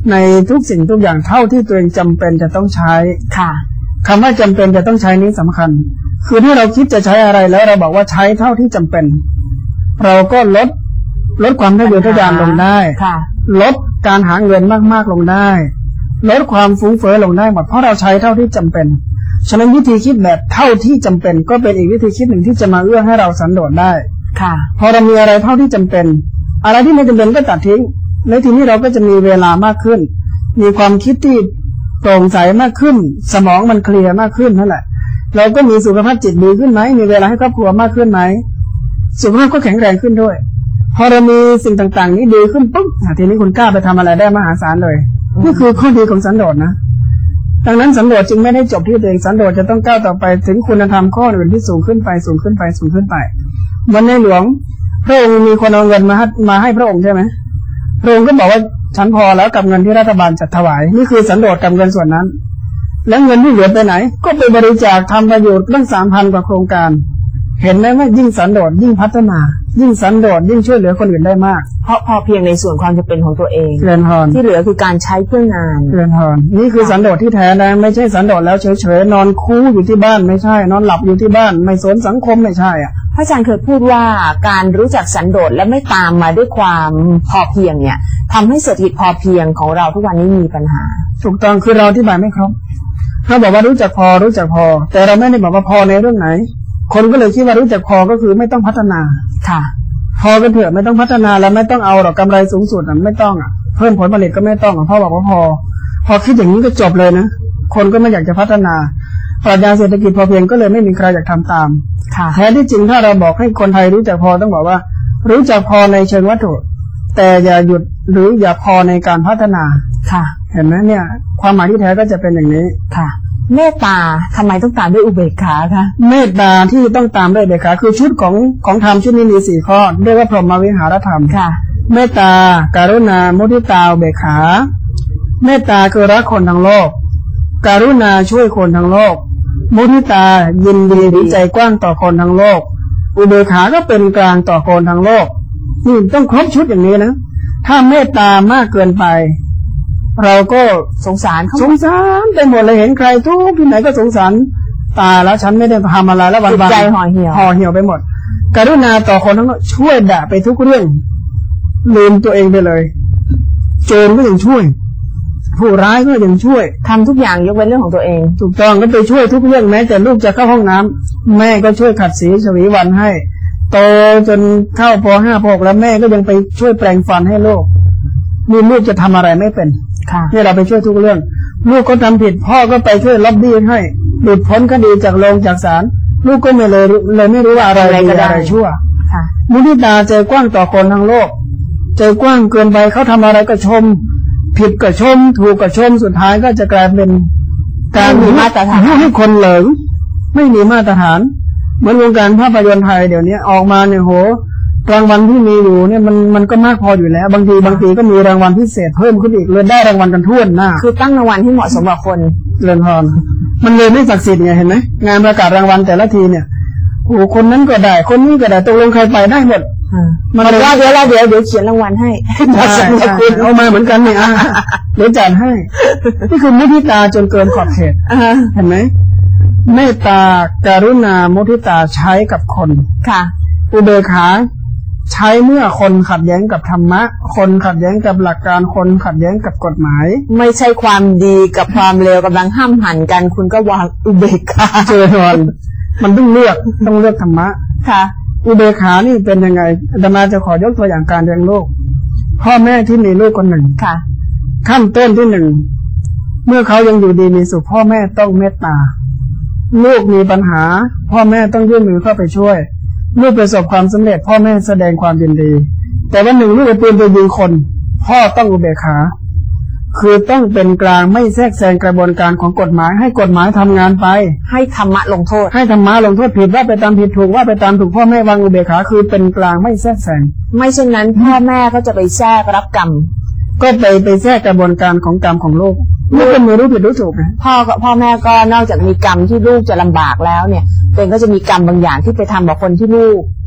ในทุกสิ่งทุกอย่างเท่าที่ตัวเองจำเป็นจะต้องใช้ค่ะคำว่าจำเป็นจะต้องใช้นี้สำคัญคือถ้าเราคิดจะใช้อะไรแล้วเราบอกว่าใช้เท่าที่จำเป็นเราก็ลดลดความทะเยอทะยานลงได้ลดการหาเงินมากๆลงได้ลดความฟุ้งเฟ้อลงได้หมดเพราะเราใช้เท่าที่จำเป็นฉะนั้นวิธีคิดแบบเท่าที่จำเป็นก็เป็นอีกวิธีคิดหนึ่งที่จะมาเอื้อให้เราสันโดษได้ค่ะพอเรามีอะไรเท่าที่จำเป็นอะไรที่ไม่จำเป็นก็ตัดทิ้งและทีนี้เราก็จะมีเวลามากขึ้นมีความคิดที่โปร่งใสมากขึ้นสมองมันเคลียร์มากขึ้นนั่นแหละเราก็มีสุขภาพจิตดีขึ้นไหมมีเวลาให้ครอบครัวมากขึ้นไหมสุขภาพก็แข็งแรงขึ้นด้วยพอเรามีสิ่งต่างๆนี้ดีขึ้นปุ๊บทีนี้คุณกล้าไปทำอะไรได้มหาศาลเลยนี่คือข้อดีของสันโดษนะดังนั้นสันโดษจึงไม่ได้จบที่ตัวเองสันโดษจะต้องก้าวต่อไปถึงคุณธรรมข้ออื่นที่สูงขึ้นไปสูงขึ้นไปสูงขึ้นไปวันในหลวงพระองค์มีคนเอาเงินมาให้มาให้พระองค์ใช่ไหมพระองค์ก็บอกว่าฉันพอแล้วกับเงินที่รัฐบาลจัดถวายนี่คือสันโดษกับเงินส่วนนั้นแล้วเงินที่เหลือไปไหนก็ไปบริจาคทำประโยชน์ตั้งสามพันกว่าโครงการเห็นไหมว่ายิ่งสันโดษยิ่งพัฒนายิ่งสันโดษยิ่งช่วยเหลือคนอื่นได้มากเพราะพอเพียงในส่วนความจำเป็นของตัวเองเรือนหอนที่เหลือคือการใช้เพื่องานเรือนหอนนี่คือสันโดษที่แท้นะไม่ใช่สันโดษแล้วเฉยๆนอนคูอยู่ที่บ้านไม่ใช่นอนหลับอยู่ที่บ้านไม่สนสังคมไม่ใช่อ่ะพระอาจารย์เคยพูดว่าการรู้จักสันโดษและไม่ตามมาด้วยความพอเพียงเนี่ยทำให้เศรษฐกิจพอเพียงของเราทุกวันนี้มีปัญหาถูกต้องคือเราอธิบายไม่ครบเราบอกว่ารู้จักพอรู้จักพอแต่เราไม่ได้บอกว่าพอในเรื่องไหนคนก็เลยคิดว่ารู้จักพอก็คือไม่ต้องพัฒนาค่ะพอกันเถอะไม่ต้องพัฒนาแล้วไม่ต้องเอาหรอกกำไรสูงสุดอ่ะไม่ต้องอ่ะเพิ่มผลผลิตก็ไม่ต้องอ่ะพ่อบอกว่าพอพอคิดอย่างนี้ก็จบเลยนะคนก็ไม่อยากจะพัฒนาปรัชญาเศรษฐกิจพอเพียงก็เลยไม่มีใครอยากทำตามค่ะแท้ที่จริงถ้าเราบอกให้คนไทยรู้จักพอต้องบอกว่ารู้จักพอในเชิงวัตถุแต่อย่าหยุดหรืออย่าพอในการพัฒนาค่ะเห็นไหมเนี่ยความหมายที่แท้ก็จะเป็นอย่างนี้ค่ะเมตตาทำไมต้องตามด้วยอุเบกขาคะเมตตาที่ต้องตามด้วยอุเบกขาคือชุดของของธรรมชุดนี้มีสี่ข้อเรียกว่าพรหมวิหารธรรมค่ะเมตตาการุณามุทิตาอุเบกขาเมตตาคือรักคนทั้งโลกการุณาช่วยคนทั้งโลกมุทิตายินดีหรือใจกว้างต่อคนทั้งโลกอุเบกขาก็เป็นกลางต่อคนทั้งโลกนี่ต้องครบชุดอย่างนี้นะถ้าเมตตามากเกินไปเราก็สงสารเขาสงสารไปหมดเลยเห็นใครทุกที่ไหนก็สงสารตายแล้วฉันไม่ได้ทำอะไรแล้ววันๆใจห่อเหี่ยวห่อเหี่ยวไปหมดกรุณาต่อคนทั้งโลกช่วยด่าไปทุกเรื่องลืมตัวเองไปเลยโจรก็ยังช่วยผู้ร้ายก็ยังช่วยทำทุกอย่างยกเว้นเรื่องของตัวเองถูกต้องก็ไปช่วยทุกเรื่องแม้แต่ลูกจะเข้าห้องน้ำแม่ก็ช่วยขัดสีฉวีวันให้โตจนเข้าป.ห้า ป.หกแล้วแม่ก็ยังไปช่วยแปรงฟันให้ลูกนี่ลูกจะทำอะไรไม่เป็นนี่เราไปช่วยทุกเรื่องลูกก็ทำผิดพ่อก็ไปช่วยล็อบบี้ให้หลุดพ้นคดีจากโรงจากศาลลูกก็ไม่เลยเลยไม่รู้ว่าอะไรดีอะไรชั่วมุทิตาใจกว้างต่อคนทั้งโลกใจกว้างเกินไปเขาทำอะไรก็ชมผิดก็ชมถูกก็ชมสุดท้ายก็จะกลายเป็นการมีมาตรฐานให้คนเหลิงไม่มีมาตรฐานเหมือนวงการภาพยนตร์ไทยเดี๋ยวนี้ออกมาเนี่ยโหรางวัลที่มีอยู่เนี่ยมันมันก็มากพออยู่แล้วบางทีบางทีก็มีรางวัลพิเศษเพิ่มขึ้นอีกเลยได้รางวัลกันทั่วหน้าคือตั้งรางวัลที่เหมาะสมกับคนเรือนพรมันเลยไม่ศักดิ์สิทธิ์ไงเห็นไหมงานประกาศรางวัลแต่ละทีเนี่ยโอ้คนนั้นก็ได้คนนี้ก็ได้ตกลงใครไปได้หมดมันเลยว่าเดี๋ยวเราเดี๋ยวเดี๋ยวเขียนรางวัลให้คุณเอามาเหมือนกันเนี่ยเดี๋ยวจัดให้นี่คือมุทิตาจนเกินขอบเขตเห็นไหมเมตตาการุณามุทิตาใช้กับคนค่ะอุเบกขาใช้เมื่อคนขัดแย้งกับธรรมะคนขัดแย้งกับหลักการคนขัดแย้งกับกฎหมายไม่ใช่ความดีกับความเลวกำลังห้ามหันกันคุณก็วางอุเบกขาเจริญมันต้องเลือกต้องเลือกธรรมะค่ะอุเบกขานี่เป็นยังไงอาตมาจะขอยกตัวอย่างการเลี้ยงลูกพ่อแม่ที่มีลูกคนหนึ่งค่ะขั้นต้นที่หนึ่งเมื่อเขายังอยู่ดีมีสุขพ่อแม่ต้องเมตตาลูกมีปัญหาพ่อแม่ต้องยื่นมือเข้าไปช่วยลูกประสบความสำเร็จพ่อแม่แสดงความยินดีแต่วันหนึ่งลูกเอาปืนไปยิงคนพ่อต้องอุเบกขาคือต้องเป็นกลางไม่แทรกแซงกระบวนการของกฎหมายให้กฎหมายทำงานไปให้ธรรมะลงโทษให้ธรรมะลงโทษผิดว่าไปตามผิดถูกว่าไปตามถูกพ่อแม่วางอุเบกขาคือเป็นกลางไม่แทรกแซงไม่เช่นนั้นพ่อแม่ก็จะไปแทรกรับกรรมก็ไปไปแทรกกระบวนการของกรรมของลูกลูกเป็นมือรู้ผิดรู้ถูกนะพ่อกับพ่อแม่ก็นอกจากมีกรรมที่ลูกจะลำบากแล้วเนี่ยตัวเองก็จะมีกรรมบางอย่างที่ไปทำกับคนที่ลูก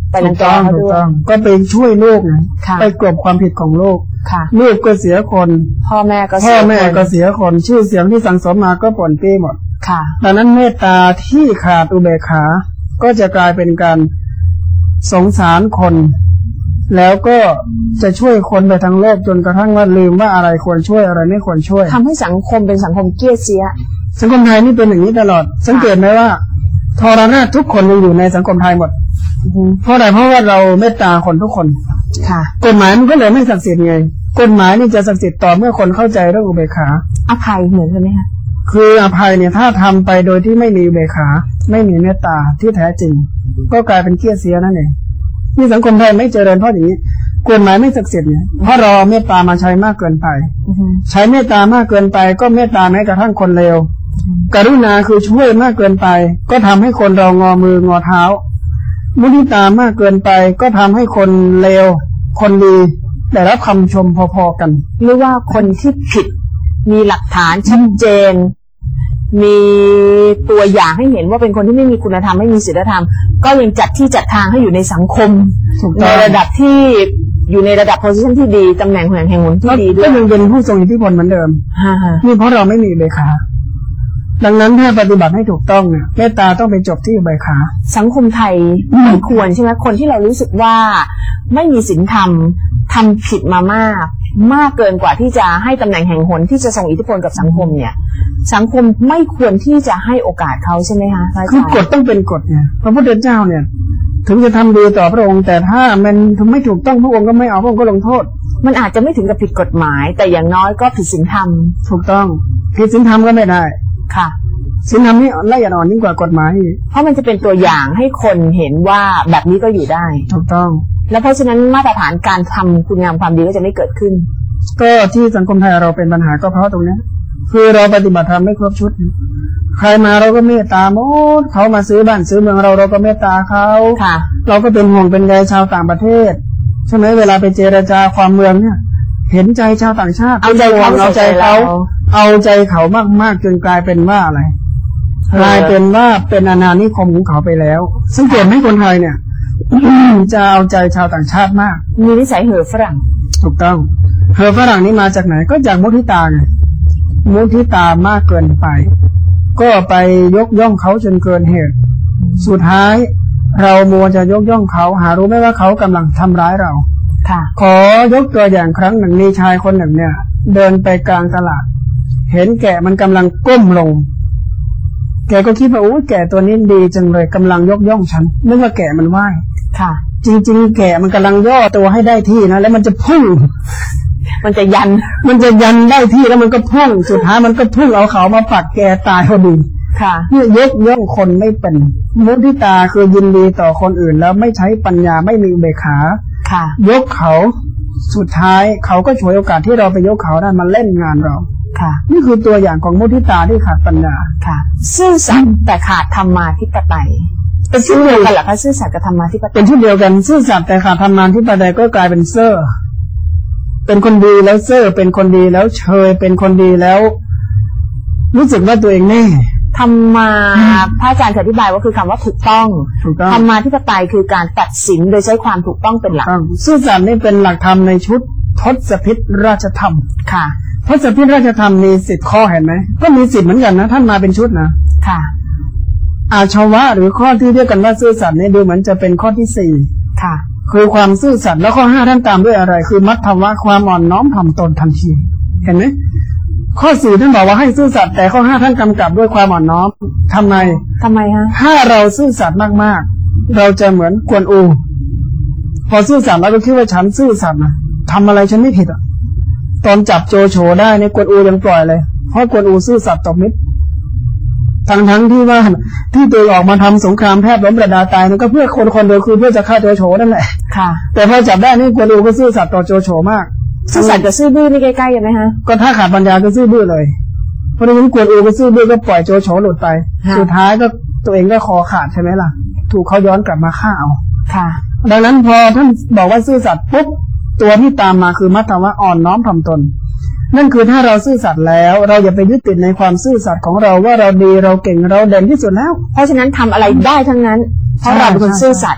ไปรังแกเขาด้วยก็ไปช่วยลูกนะไปกลบความผิดของลูกลูกก็เสียคนพ่อแม่ก็พ่อแม่ก็เสียคนชื่อเสียงที่สั่งสมมาก็ป่นปี้หมดดังนั้นเมตตาที่ขาดอุเบกขาก็จะกลายเป็นการสงสารคนแล้วก็จะช่วยคนไปทั้งโลกจนกระทั่งว่าลืมว่าอะไรควรช่วยอะไรไม่ควรช่วยทำให้สังคมเป็นสังคมเกี้ยเสียสังคมไทยนี่เป็นอย่างนี้ตลอดสังเกตไหมว่าทรราชทุกคนยังอยู่ในสังคมไทยหมดเพราะอะไรเพราะว่าเราเมตตาคนทุกคนค่ะกฎหมายมันก็เลยไม่ศักดิ์สิทธิ์ไงกฎหมายนี่จะศักดิ์สิทธิ์ต่อเมื่อคนเข้าใจเรื่องอุเบกขาอภัยเหมือนกันไหมคะคืออภัยเนี่ยถ้าทำไปโดยที่ไม่มีอุเบกขาไม่มีเมตตาที่แท้จริงก็กลายเป็นเกี้ยเสียนั่นเองที่สังคมไทยไม่เจริญเพราะอย่างนี้กฎหมายไม่ศักดิ์สิทธิ์เนี่ยเพราะเราเมตตามาใช้มากเกินไปใช้เมตตามากเกินไปก็เมตตาแม้กระทั่งคนเลวกรุณาคือช่วยมากเกินไปก็ทำให้คนเรางอมืองอเท้ามุทิตามากเกินไปก็ทำให้คนเลวคนดีได้รับคำชมพอๆกันหรือว่าคนที่ผิดมีหลักฐานชัดเจนมีตัวอย่างให้เห็นว่าเป็นคนที่ไม่มีคุณธรรมไม่มีศีลธรรมก็ยังจัดที่จัดทางให้อยู่ในสังคมในระดับที่อยู่ในระดับโพสิชันที่ดีตำแหน่งแห่งแห่งหนที่ดีด้วยก็ยังเป็นผู้ทรงอิทธิพลเหมือนเดิมนี่เพราะเราไม่มีอุเบกขาดังนั้นถ้าปฏิบัติให้ถูกต้องเนี่ยเมตตาต้องไปจบที่อุเบกขาสังคมไทยไม่ควรใช่ไหมคนที่เรารู้สึกว่าไม่มีศีลธรรมทำผิดมามากมากเกินกว่าที่จะให้ตำแหน่งแห่งหนที่จะส่งอิทธิพลกับสังคมเนี่ยสังคมไม่ควรที่จะให้โอกาสเขาใช่ไหมคะคือกฎต้องเป็นกฎไงพระพุทธเจ้าเนี่ยถึงจะทำดีต่อพระองค์แต่ถ้ามันไม่ถูกต้องพระองค์ก็ไม่เอาพระองค์ก็ลงโทษมันอาจจะไม่ถึงกับผิดกฎหมายแต่อย่างน้อยก็ผิดศีลธรรมถูกต้องผิดศีลธรรมก็ไม่ได้ค่ะศีลธรรมนี่ละเอียดอ่อนยิ่งกว่ากฎหมายเพราะมันจะเป็นตัวอย่างให้คนเห็นว่าแบบนี้ก็อยู่ได้ถูกต้องแล้วเพราะฉะนั้นมาตรฐานการทำคุณงามความดีก็จะไม่เกิดขึ้นก็ที่สังคมไทยเราเป็นปัญหาก็เพราะตรงนี้คือเราปฏิบัติธรรมไม่ครบชุดใครมาเราก็เมตตาหมดเขามาซื้อบ้านซื้อเมืองเราเราก็เมตตาเขาค่ะเราก็เป็นห่วงเป็นใยชาวต่างประเทศใช่ไหมเวลาไปเจรจาความเมืองเนี่ยเห็นใจชาวต่างชาติเอาใจเขาเอาใจเขาเอาใจเขามากๆจนกลายเป็นว่าอะไรกลายเป็นว่าเป็นอาณานิคมของเขาไปแล้วสังเกตไหมคนไทยเนี่ย จะเอาใจชาวต่างชาติมากมีนิสัยเห่อฝรั่งถูกต้องเห่อฝรั่งนี่มาจากไหนก็จากมุทิตาไงมุทิตามากเกินไปก็ไปยกย่องเขาจนเกินเหตุสุดท้ายเรามัวจะยกย่องเขาหารู้ไหมว่าเขากำลังทำร้ายเราค่ะขอยกตัวอย่างครั้งหนึ่งมีชายคนหนึ่งเนี่ยเดินไปกลางตลาดเห็นแกะมันกำลังก้มลงแกก็คิดว่าโอ้แกะตัวนี้ดีจังเลยกำลังยกย่องฉันนึกว่าแกะมันไหว้ค่ะจริงๆแกะมันกำลังย่อตัวให้ได้ที่นะแล้วมันจะพุ่งมันจะยันมันจะยันได้ที่แล้วมันก็พุ่งสุดท้ายมันก็พุ่งเอาเขามาปักแกตายพอดีค่ะนี่ยกย่องคนไม่เป็นมุทิตาคือยินดีต่อคนอื่นแล้วไม่ใช้ปัญญาไม่มีอุเบกขาค่ะยกเขาสุดท้ายเขาก็ฉวยโอกาสที่เราไปยกเขาได้มาเล่นงานเราค่ะนี่คือตัวอย่างของมุทิตาที่ขาดปัญญาค่ะซื่อสัตย์แต่ขาดธรรมาธิปไตยเป็นชื่อเดียวกันเหรอคะซื่อสัตย์กับธรรมาธิปไตยเป็นชื่อเดียวกันซื่อสัตย์แต่ขาดธรรมาธิปไตยก็กลายเป็นเซ่อเป็นคนดีแล้วเซ่อเป็นคนดีแล้วเชยเป็นคนดีแล้วรู้สึกว่าตัวเองแน่ธรรมาพระอาจารย์อธิบายว่าคือคำว่าถูกต้องธรรมาธิปไตยคือการตัดสินโดยใช้ความถูกต้องเป็นหลักซื่อสัตย์นี่เป็นหลักธรรมในชุดทศพิธราชธรรมค่ะทศพิธราชธรรมมีสิบข้อเห็นไหมก็มีสิบเหมือนกันนะท่านมาเป็นชุดนะค่ะอาชวะหรือข้อที่เรียกกันว่าซื่อสัตย์นี่ดูเหมือนจะเป็นข้อที่สี่ค่ะคือความซื่อสัตย์แล้วข้อห้าท่านตามด้วยอะไรคือมัทธวะความอ่อนน้อมถ่อมตนทันทีเห็นไหมข้อสี่ท่านบอกว่าให้ซื่อสัตย์แต่ข้อห้าท่านกำกับด้วยความอ่อนน้อมทำไมทำไมฮะถ้าเราซื่อสัตย์มากๆเราจะเหมือนกวนอูพอซื่อสัตย์แล้วก็คิดว่าฉันซื่อสัตย์นะทำอะไรฉันไม่ผิดอ่ะตอนจับโจโฉได้ในกวนอูยังปล่อยเลยเพราะกวนอูซื่อสัตย์ต่อมิตรทั้งทั้งที่ว่าที่ตัวออกมาทำสงครามแทบล้มประดาตายมันก็เพื่อคนคนเดียวคือเพื่อจะฆ่าโจโฉนั่นแหละค่ะแต่พอจับได้นี่กวนอูก็ซื่อสัตย์ต่อโจโฉมากซื่อสัตย์กับซื่อบื้อนี่ใกล้ๆกันไหมฮะก็ถ้าขาดปัญญาก็ซื่อบื้อเลยเพราะฉะนั้นกวนอูก็ซื่อบื้อก็ปล่อยโจโฉหลุดไปสุดท้ายก็ตัวเองก็คอขาดใช่ไหมล่ะถูกเขาย้อนกลับมาฆ่าเอาค่ะดังนั้นพอท่านบอกว่าซื่อสัตย์ปุ๊บตัวที่ตามมาคือมัทธวะอ่อนน้อมถ่อมตนนั่นคือถ้าเราซื่อสัตย์แล้วเราอย่าไปยึดติดในความซื่อสัตย์ของเราว่าเราดีเราเก่งเราเด่นที่สุดแล้วเพราะฉะนั้นทำอะไรได้ทั้งนั้นเพราะเราเป็นคนซื่อสัตย์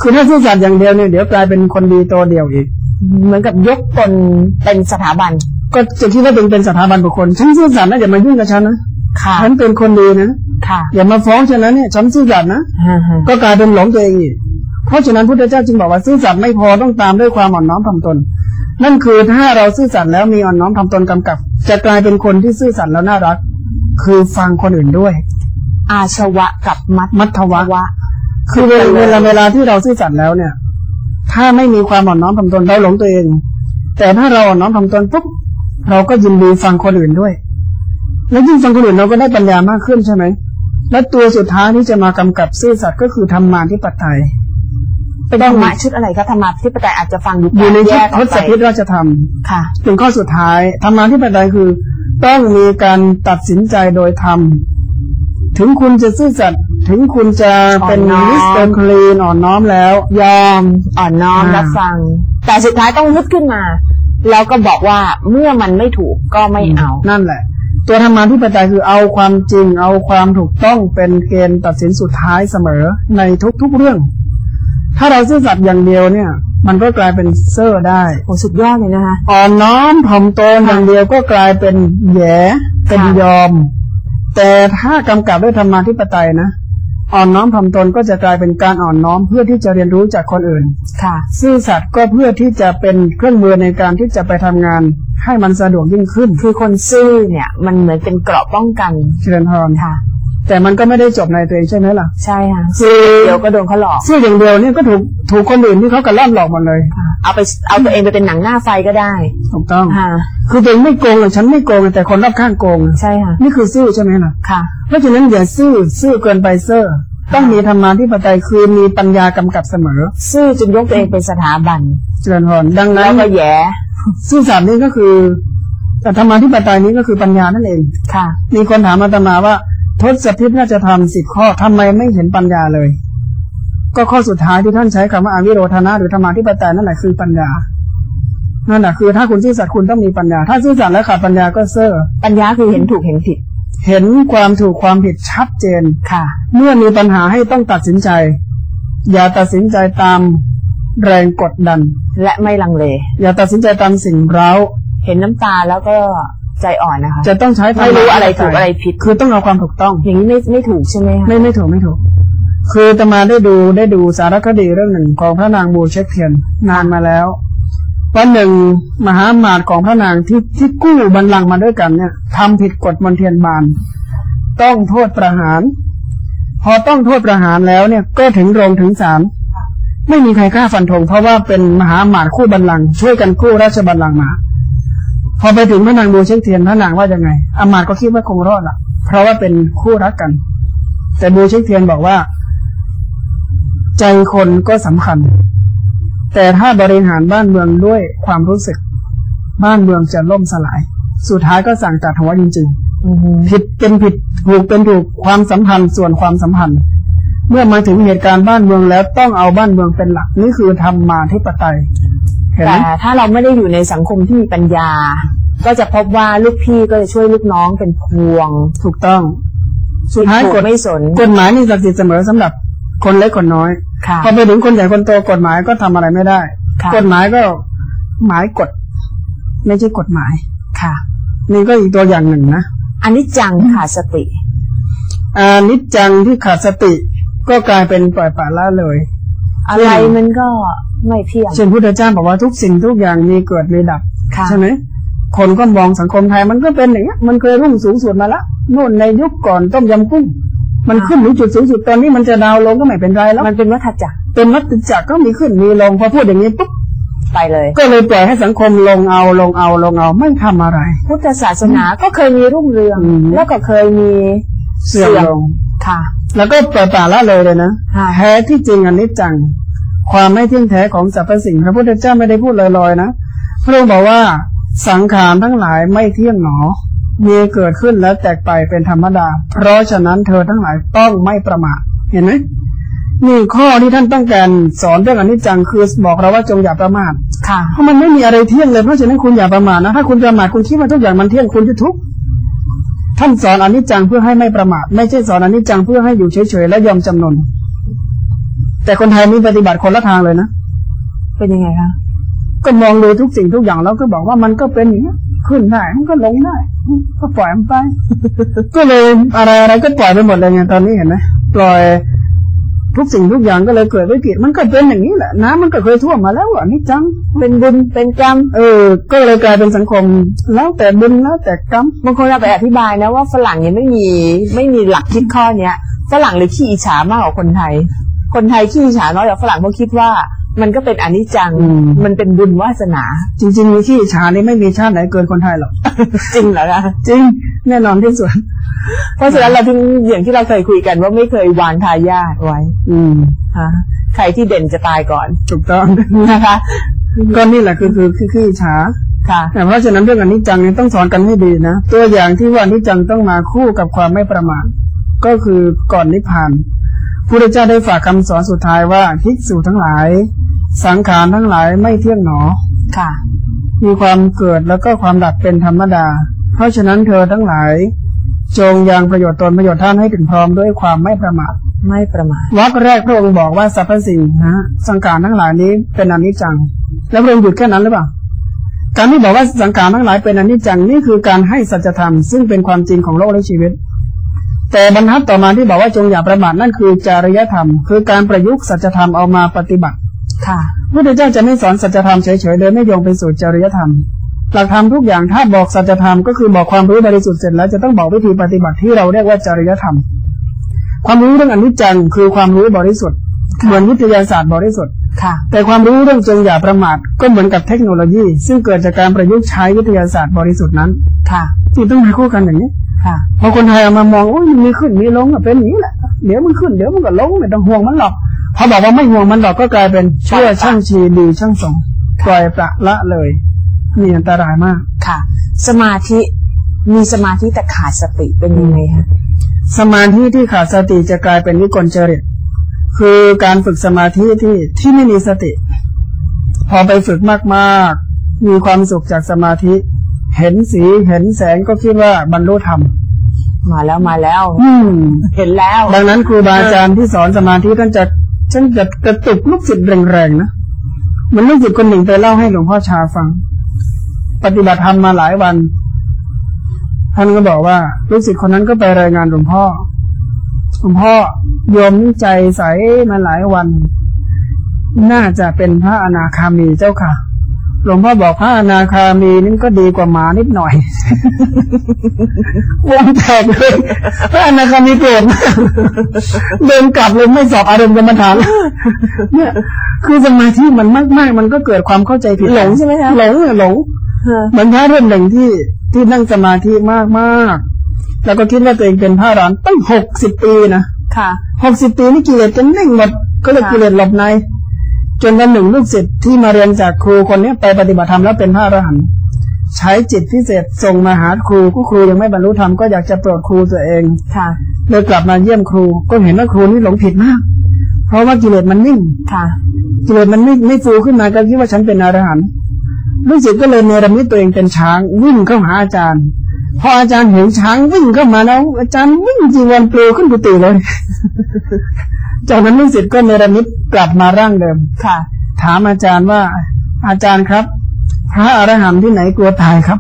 คือถ้าซื่อสัตย์อย่างเดียวเนี่ยเดี๋ยวกลายเป็นคนดีตัวเดียวอีกเหมือนกับยกตนเป็นสถาบันก็จะคิดว่าเป็นเป็นสถาบันบุคคลฉันซื่อสัตย์นะอย่ามายุ่งกับฉันนะฉันเป็นคนดีนะอย่ามาฟ้องฉันนะเนี่ยฉันซื่อสัตย์นะก็กลายเป็นหลงตัวเองอีกเพราะฉะนั้นพุทธเจ้าจึงบอกว่าซื่อสัตย์ไม่พอต้องตามด้วยความอ่อนน้อมถ่อมตนนั่นคือถ้าเราซื่อสัตย์แล้วมีอ่อนน้อมถ่อมตนกำกับจะกลายเป็นคนที่ซื่อสัตย์แล้วน่ารักคือฟังคนอื่นด้วยอาชวะกับมัทมัทวะคือเวลาเวลาเวลาที่เราซื่อสัตย์แล้วเนี่ยถ้าไม่มีความอ่อนน้อมถ่อมตนเราหลงตัวเองแต่ถ้าเราอ่อนน้อมถ่อมตนปุ๊บเราก็ยินดีฟังคนอื่นด้วยแล้วยิ่งฟังคนอื่นเราก็ได้ปัญญามากขึ้นใช่ไหมและตัวสุดท้ายที่จะมากำกับซื่อสัตย์ก็คือธรรมาธิปไตยเป็นธรรมะชุดอะไรคะธรรมาธิปไตยอาจจะฟังดูอยู่ในชุดทศพิธราชธรรมค่ะเป็นข้อสุดท้ายธรรมาธิปไตยคือต้องมีการตัดสินใจโดยธรรมถึงคุณจะซื่อสัตย์ถึงคุณจะเป็นมิสเตอร์คลีนอ่อนน้อมแล้วยอมอ่อนน้อมรับฟังแต่สุดท้ายต้องลุกขึ้นมาแล้วก็บอกว่าเมื่อมันไม่ถูกก็ไม่เอานั่นแหละตัวธรรมาธิปไตยคือเอาความจริงเอาความถูกต้องเป็นเกณฑ์ตัดสินสุดท้ายเสมอในทุกๆเรื่องถ้าเราซื่อสัตย์อย่างเดียวเนี่ยมันก็กลายเป็นเซ่อได้โอ้สุดยอดเลยนะคะอ่อนน้อมถ่อมตนอย่างเดียวก็กลายเป็นแย่เป็นยอมแต่ถ้ากำกับด้วยธรรมาธิปไตยนะอ่อนน้อมถ่อมตนก็จะกลายเป็นการอ่อนน้อมเพื่อที่จะเรียนรู้จากคนอื่นค่ะซื่อสัตย์ก็เพื่อที่จะเป็นเครื่องมือในการที่จะไปทำงานให้มันสะดวกยิ่งขึ้นคือคนซื่อเนี่ยมันเหมือนเป็นเกราะป้องกันเจริญพรค่ะแต่มันก็ไม่ได้จบในตัวเองใช่ไหมล่ะใช่ค่ะซื่อเดียวก็โดนเขาหลอกซื่ออย่างเดียวนี่ก็ถูกถูกคนอื่นที่เขากระล่ำหลอกหมดเลยเอาไปเอาตัวเองไปเป็นหนังหน้าไฟก็ได้ถูกต้องค่ะคือตัวเองไม่โกงฉันไม่โกงแต่คนรอบข้างโกงใช่ค่ะนี่คือซื่อใช่ไหมล่ะค่ะเพราะฉะนั้นอย่าซื่อซื่อเกินไปเซ่อต้องมีธรรมาธิปไตยคือมีปัญญากำกับเสมอซื่อจนยกตัวเองเป็นสถาบันเจริญพรดังนั้นแล้วก็แย่ซื่อสัตย์นี่ก็คือแต่ธรรมาธิปไตยนี้ก็คือปัญญานั่นเองค่ะมีคนถามอาตมาว่าทศพิธราชธรรมสิบข้อทำไมไม่เห็นปัญญาเลยก็ข้อสุดท้ายที่ท่านใช้คำว่าอวิโรธนะหรือธรรมาธิปไตยนั่นแหละคือปัญญานั่นแหละคือถ้าคุณซื่อสัตย์คุณต้องมีปัญญาถ้าซื่อสัตย์แล้วขาดปัญญาก็เซ่อปัญญาคือเห็นถูกเห็นผิดเห็นความถูกความผิดชัดเจนค่ะเมื่อมีปัญหาให้ต้องตัดสินใจอย่าตัดสินใจตามแรงกดดันและไม่ลังเลอย่าตัดสินใจตามสิ่งเร้าเห็นน้ำตาแล้วก็ใจอ่อนนะคะจะต้องใช้ไม่รู้อะไรถูกอะไรผิดคือต้องเอาความถูกต้องอย่างนี้ไม่ไม่ถูกใช่ไหมคะไม่ไม่ถูกไม่ถูกคือจะมาได้ดูได้ดูสารคดีเรื่องหนึ่งของพระนางบูเช็คเทียนนานมาแล้ววันหนึ่งมหาอมาตย์ของพระนางที่ที่กู้บัลลังก์มาด้วยกันเนี่ยทำผิดกฎมนเทียนบานต้องโทษประหารพอต้องโทษประหารแล้วเนี่ยก็ถึงโรงถึงศาลไม่มีใครกล้าฟันธงเพราะว่าเป็นมหาอมาตย์คู่บัลลังก์ช่วยกันกู้ราชบัลลังก์มาพอไปถึงพระนางบูเช็คเทียนพระนางว่ายังไงอมาตย์ก็คิดว่าคงรอดละเพราะว่าเป็นคู่รักกันแต่บูเช็คเทียนบอกว่าใจคนก็สำคัญแต่ถ้าบริหารบ้านเมืองด้วยความรู้สึกบ้านเมืองจะล่มสลายสุดท้ายก็สั่งตัดหัวจริงๆผิดเป็นผิดถูกเป็นถูกความสัมพันธ์ส่วนความสัมพันธ์เมื่อมาถึงเหตุการณ์บ้านเมืองแล้วต้องเอาบ้านเมืองเป็นหลักนี่คือธรรมาธิปไตยแต่ถ้าเราไม่ได้อยู่ในสังคมที่มีปัญญาก็จะพบว่าลูกพี่ก็จะช่วยลูกน้องเป็นพวงถูกต้องสุดท้ายกฎไม่สนกฎหมายนี่ศักดิ์สิทธิ์เสมอสำหรับคนเล็กคนน้อยพอไปถึงคนใหญ่คนโตกฎหมายก็ทำอะไรไม่ได้กฎหมายก็หมายกฎไม่ใช่กฎหมายค่ะนี่ก็อีกตัวอย่างหนึ่งนะอนิจจังขาดสติอนิจจังที่ขาดสติก็กลายเป็นปล่อยปละละเลยอะไรมันก็ไม่เที่ยงเช่นพุทธเจ้าบอกว่าทุกสิ่งทุกอย่างมีเกิดมีดับใช่ไหมคนก็มองสังคมไทยมันก็เป็นอย่างนี้มันเคยรุ่งสูงสุดมาละโน่นในยุคก่อนต้มยำกุ้งมันขึ้นถึงจุดสูงสุดตอนนี้มันจะดาวลงก็ไม่เป็นไรแล้วมันเป็นวัฏจักรเป็นวัฏจักรก็มีขึ้นมีลงพอพูดอย่างนี้ปุ๊บไปเลยก็เลยปล่อยให้สังคมลงเอาลงเอาลงเอาไม่ทำอะไรพุทธศาสนาก็เคยมีรุ่งเรืองแล้วก็เคยมีเสื่อมลงค่ะแล้วก็ปล่อยปละละเลยเลยนะแท้ที่จริงอนิจจังความไม่เที่ยงแท้ของสรรพสิ่งพระพุทธเจ้าไม่ได้พูดลอยๆนะพระองค์บอกว่าสังขารทั้งหลายไม่เที่ยงหนอมีเกิดขึ้นแล้วแตกไปเป็นธรรมดาเพราะฉะนั้นเธอทั้งหลายต้องไม่ประมาทเห็นไหมนี่ข้อที่ท่านต้องการสอนเรื่องอนิจจังคือบอกเราว่าจงอย่าประมาทค่ะเพราะมันไม่มีอะไรเที่ยงเลยเพราะฉะนั้นคุณอย่าประมาทนะถ้าคุณประมาทคุณคิดว่าทุกอย่างมันเที่ยงคุณจะทุกข์ท่านสอนอนิจจังเพื่อให้ไม่ประมาทไม่ใช่สอนอนิจจังเพื่อให้อยู่เฉยๆและยอมจำนนแต่คนไทยนี่ปฏิบัติคนละทางเลยนะเป็นยังไงคะก็มองดูทุกสิ่งทุกอย่างแล้วก็บอกว่ามันก็เป็นอย่างนี้ขึ้นได้มันก็ลงได้ก็ปล่อยมันไป ก็เลยอะไรอะไรก็ปล่อยไปหมดเลยไงตอนนี้เห็นไหมปล่อยทุกสิ่งทุกอย่างก็เลยเกิดวิกฤตมันก็เป็นอย่างนี้แหละน้ำมันก็เคยท่วมมาแล้วอ่ะนี่จังเป็นบุญเป็นกรรมเออก็เลยกลายเป็นสังคมแล้วแต่บุญแล้วแต่กรรมบางคนเราไปอธิบายนะว่าฝรั่งเนี่ยไม่มีไม่มีหลักคิดข้อเนี้ยฝรั่งเลยขี้อิจฉามากกว่าคนไทยคนไทยขี้อิจฉาน้อยกว่าฝรั่งเพราะคิดว่ามันก็เป็นอนิจจังมันเป็นบุญวาสนาจริงๆมีขี้อิจฉานี่ไม่มีชาติไหนเกินคนไทยหรอกจริงเหรอคะจริงแน่นอนที่สุดเพราะฉะนั้นเราถึงอย่างที่เราเคยคุยกันว่าไม่เคยวางทายาทไว้อืมฮะใครที่เด่นจะตายก่อนถูกต้องนะคะก็นี่แหละคือคือคือขี้อิจฉาค่ะแต่เพราะฉะนั้นเรื่องอนิจจังนี่ต้องสอนกันให้ดีนะตัวอย่างที่ว่าอนิจจังต้องมาคู่กับความไม่ประมาทก็คือก่อนนิพพานพระพุทธเจ้าได้ฝากคำสอนสุดท้ายว่าภิกษุทั้งหลายสังขารทั้งหลายไม่เที่ยงหนอค่ะมีความเกิดแล้วก็ความดับเป็นธรรมดาเพราะฉะนั้นเธอทั้งหลายจงยังประโยชน์ตนประโยชน์ท่านให้ถึงพร้อมด้วยความไม่ประมาทไม่ประมาทวรรคแรกพระองค์บอกว่าสรรพสิ่งนะสังขารทั้งหลายนี้เป็นอนิจจังแล้วพระองค์หยุดแค่นั้นหรือเปล่าการที่บอกว่าสังขารทั้งหลายเป็นอนิจจังนี่คือการให้สัจธรรมซึ่งเป็นความจริงของโลกและชีวิตแต่บรรทัดต่อมาที่บอกว่าจงอย่าประมาทนั่นคือจริยธรรมคือการประยุกต์สัจธรรมเอามาปฏิบัติค่ะพระพุทธเจ้าจะไม่สอนสัจธรรมเฉยๆโดยไม่โยงไปสู่จริยธรรมหลักธรรมทุกอย่างถ้าบอกสัจธรรมก็คือบอกความรู้บริสุทธิ์เสร็จแล้วจะต้องบอกวิธีปฏิบัติที่เราเรียกว่าจริยธรรมความรู้เรื่องอนิจจังคือความรู้บริสุทธิ์เหมือนวิทยาศาสตร์บริสุทธิ์แต่ความรู้เรื่องจงอย่าประมาทก็เหมือนกับเทคโนโลยีซึ่งเกิดจากการประยุกต์ใช้วิทยาศาสตร์บริสุทธิ์นั้นที่ต้องมาคู่กันอย่างนี้พอคนไทยเอามามองโอ้ยมีขึ้นมีลงเป็นอย่างนี้แหละเดี๋ยวมันขึ้นเดี๋ยวมันก็ลงไม่ต้องห่วงมันหรอกพอบอกว่าไม่ห่วงมันหรอกก็กลายเป็นเชื่อช่างชีดีช่างสงปล่อยปละละเลยมีอันตรายมากค่ะสมาธิมีสมาธิแต่ขาดสติเป็นยังไงคะสมาธิที่ขาดสติจะกลายเป็นวิกลจริตคือการฝึกสมาธิที่ที่ไม่มีสติพอไปฝึกมากๆมีความสุขจากสมาธิเห็นสีเห็นแสงก็คิดว่าบรรลุธรรมมาแล้วมาแล้วอืมเห็นแล้วดังนั้นครูบาอาจารย์ที่สอนสมาธิท่านจะท่านจะกระตุกลูกศิษย์แรงๆนะเหมือนลูกศิษย์คนหนึ่งไปเล่าให้หลวงพ่อชาฟังปฏิบัติธรรมมาหลายวันท่านก็บอกว่าลูกศิษย์คนนั้นก็ไปรายงานหลวงพ่อหลวงพ่อโยมใจใสมาหลายวันน่าจะเป็นพระอนาคามีเจ้าค่ะหลวงพ่อบอกพระอนาคามีนี่ก็ดีกว่าหมานิดหน่อยวงแตกเลยพระอนาคามีโกรธเดินกลับเลยไม่สอบอารมณ์กรรมฐานเนี่ยคือสมาธิมันมากๆมันก็เกิดความเข้าใจผิดหลงใช่ไหมคะหลงหลงเหมือนพระรูปหนึ่งที่ที่นั่งสมาธิมากๆแล้วก็คิดว่าตัวเองเป็นพระอรหันต์ตั้งหกสิบปีนะค่ะหกสิบปีนี่กิเลสจะนิ่งหมดก็เลยกิเลสหลบในจนวันหนึ่งลูกศิษย์ที่มาเรียนจากครูคนนี้ไปปฏิบัติธรรมแล้วเป็นพระอรหันต์ใช้จิตพิเศษส่งมาหาครูผู้ครูยังไม่บรรลุธรรมก็อยากจะโปรดครูตัวเองค่ะเลยกลับมาเยี่ยมครูก็เห็นว่าครูนี่หลงผิดมากเพราะว่ากิเลสมันนิ่งค่ะกิเลสมันไม่ไม่ฟูขึ้นมาก็คิดว่าฉันเป็นอรหันต์ลูกศิษย์ก็เลยเนรมิตตัวเองเป็นช้างวิ่งเข้าหาอาจารย์พออาจารย์เห็นช้างวิ่งเข้ามาแล้วอาจารย์วิ่งจีวรปลิวขึ้นกุฏิเลยจากนั้นลูกศิษย์ก็เนรมิตกลับมาร่างเดิมค่ะถามอาจารย์ว่าอาจารย์ครับพระอรหันต์ที่ไหนกลัวตายครับ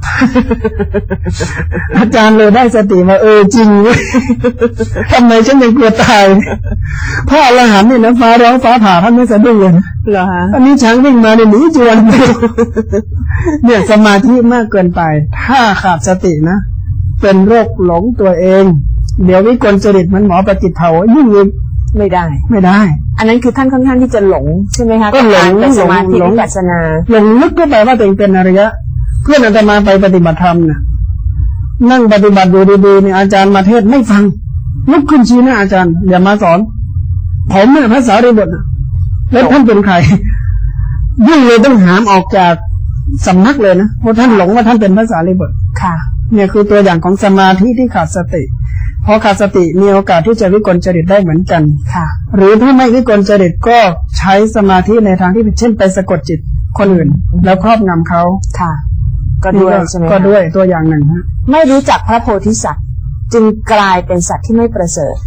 อาจารย์เลยได้สติว่าเออจริงเว้ยทำไมฉันยังกลัวตายพระอรหันต์นี่นะฟ้าร้องฟ้าผ่าท่านไม่สะดุ้งเลยเหรอฮะอันนี้ช้างวิ่งมาเนี่ยหนีจวนเนี่ยสมาธิมากเกินไปถ้าขาดสตินะเป็นโรคหลงตัวเองเดี๋ยววิกลจริตมันหมอประจิตเผายิ่งยิ่งไม่ได้ไม่ได้อันนั้นคือท่านค่อนข้างที่จะหลงใช่ไหมคะก็หลงสมาธิวิปัสสนาหลงลึกก็แปลว่าตัวเองเป็นอริยะเพื่อนอาตมาไปปฏิบัติธรรมนะนั่งปฏิบัติดูดีๆเนี่ยอาจารย์มาเทศไม่ฟังลุกขึ้นชี้หน้าอาจารย์อย่ามาสอนผมเนี่ยพระสารีบุตรแล้วท่านเป็นใครยิ่งเลยต้องหามออกจากสำนักเลยนะเพราะท่านหลงว่าท่านเป็นพระสารีบุตรค่ะเนี่ยคือตัวอย่างของสมาธิที่ขาดสติพอขาดสติมีโอกาสที่จะวิกลจริตได้เหมือนกันค่ะหรือถ้าไม่วิกลจริตก็ใช้สมาธิในทางที่เช่นไปสะกดจิตคนอื่นแล้วครอบงำเขาค่ะก็ด้วยใช่ไหมก็ด้วยตัวอย่างหนึ่งฮะไม่รู้จักพระโพธิสัตว์จึงกลายเป็นสัตว์ที่ไม่ประเสริฐ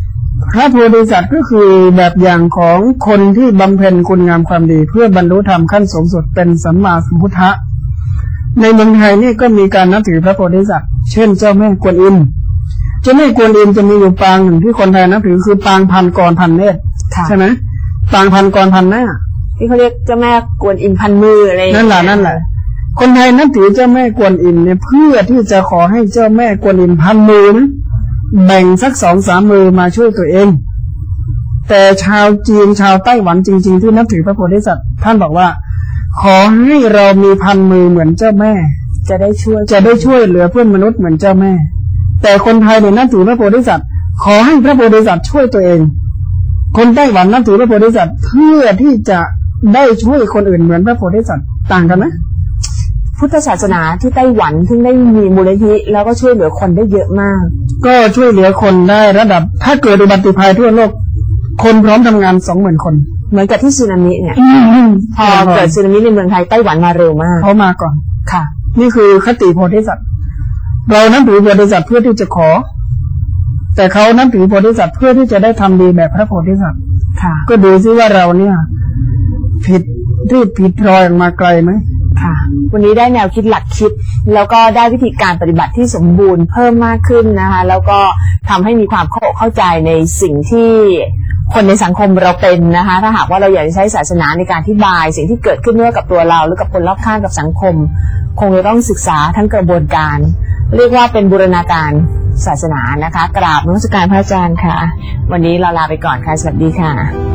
พระโพธิสัตว์ก็คือแบบอย่างของคนที่บำเพ็ญคุณงามความดีเพื่อบรรลุธรรมขั้นสูงสุดเป็นสัมมาสัมพุทธะในเมืองไทยนี่ก็มีการนับถือพระโพธิสัตว์เช่นเจ้าแม่กวนอิมเจ้าแม่กวนอิมจะมีอยู่ปางหนึ่งที่คนไทยนับถือคือปางพันกรพันเนตรใช่ไหมปางพันกรพันหน้าที่เขาเรียกเจ้าแม่กวนอิมพันมืออะไรนั่นแหละนั่นแหละคนไทยนับถือเจ้าแม่กวนอิมเนี่ยเพื่อที่จะขอให้เจ้าแม่กวนอิมพันมือนะแบ่งสักสองสามมือมาช่วยตัวเองแต่ชาวจีนชาวไต้หวันจริงๆที่นับถือพระโพธิสัตว์ท่านบอกว่าขอให้เรามีพันมือเหมือนเจ้าแม่จะได้ช่วยจะได้ช่วยเหลือเพื่อนมนุษย์เหมือนเจ้าแม่แต่คนไทยเนี่ยนับถือพระโพธิสัตว์ขอให้พระโพธิสัตว์ช่วยตัวเองคนไต้หวันนับถือพระโพธิสัตว์เพื่อที่จะได้ช่วยคนอื่นเหมือนพระโพธิสัตว์ต่างกันไหมพุทธศาสนาที่ไต้หวันถึงได้มีมูลนิธิแล้วก็ช่วยเหลือคนได้เยอะมากก็ช่วยเหลือคนได้ระดับถ้าเกิดอุบัติภัยทั่วโลกคนพร้อมทำงานสองหมื่นคนเหมือนกับที่สึนามิเนี่ยพอเกิดสึนามิในเมืองไทยไต้หวันมาเร็วมากเขามาก่อนค่ะนี่คือคติโพธิสัตว์เรานับถือโพธิสัตว์เพื่อที่จะขอแต่เขานับถือโพธิสัตว์เพื่อที่จะได้ทำดีแบบพระโพธิสัตว์ค่ะก็ดูซิว่าเราเนี่ยผิดรีบผิดรอยออกมาไกลไหมค่ะวันนี้ได้แนวคิดหลักคิดแล้วก็ได้วิธีการปฏิบัติที่สมบูรณ์เพิ่มมากขึ้นนะคะแล้วก็ทำให้มีความเข้าเข้าใจในสิ่งที่คนในสังคมเราเป็นนะคะถ้าหากว่าเราอยากจะใช้ศาสนาในการอธิบายสิ่งที่เกิดขึ้นไม่ว่ากับตัวเราหรือกับคนรอบข้างกับสังคมคงจะต้องศึกษาทั้งกระบวนการเรียกว่าเป็นบูรณาการศาสนานะคะกราบนมัสการพระอาจารย์ค่ะวันนี้เราลาไปก่อนค่ะสวัสดีค่ะ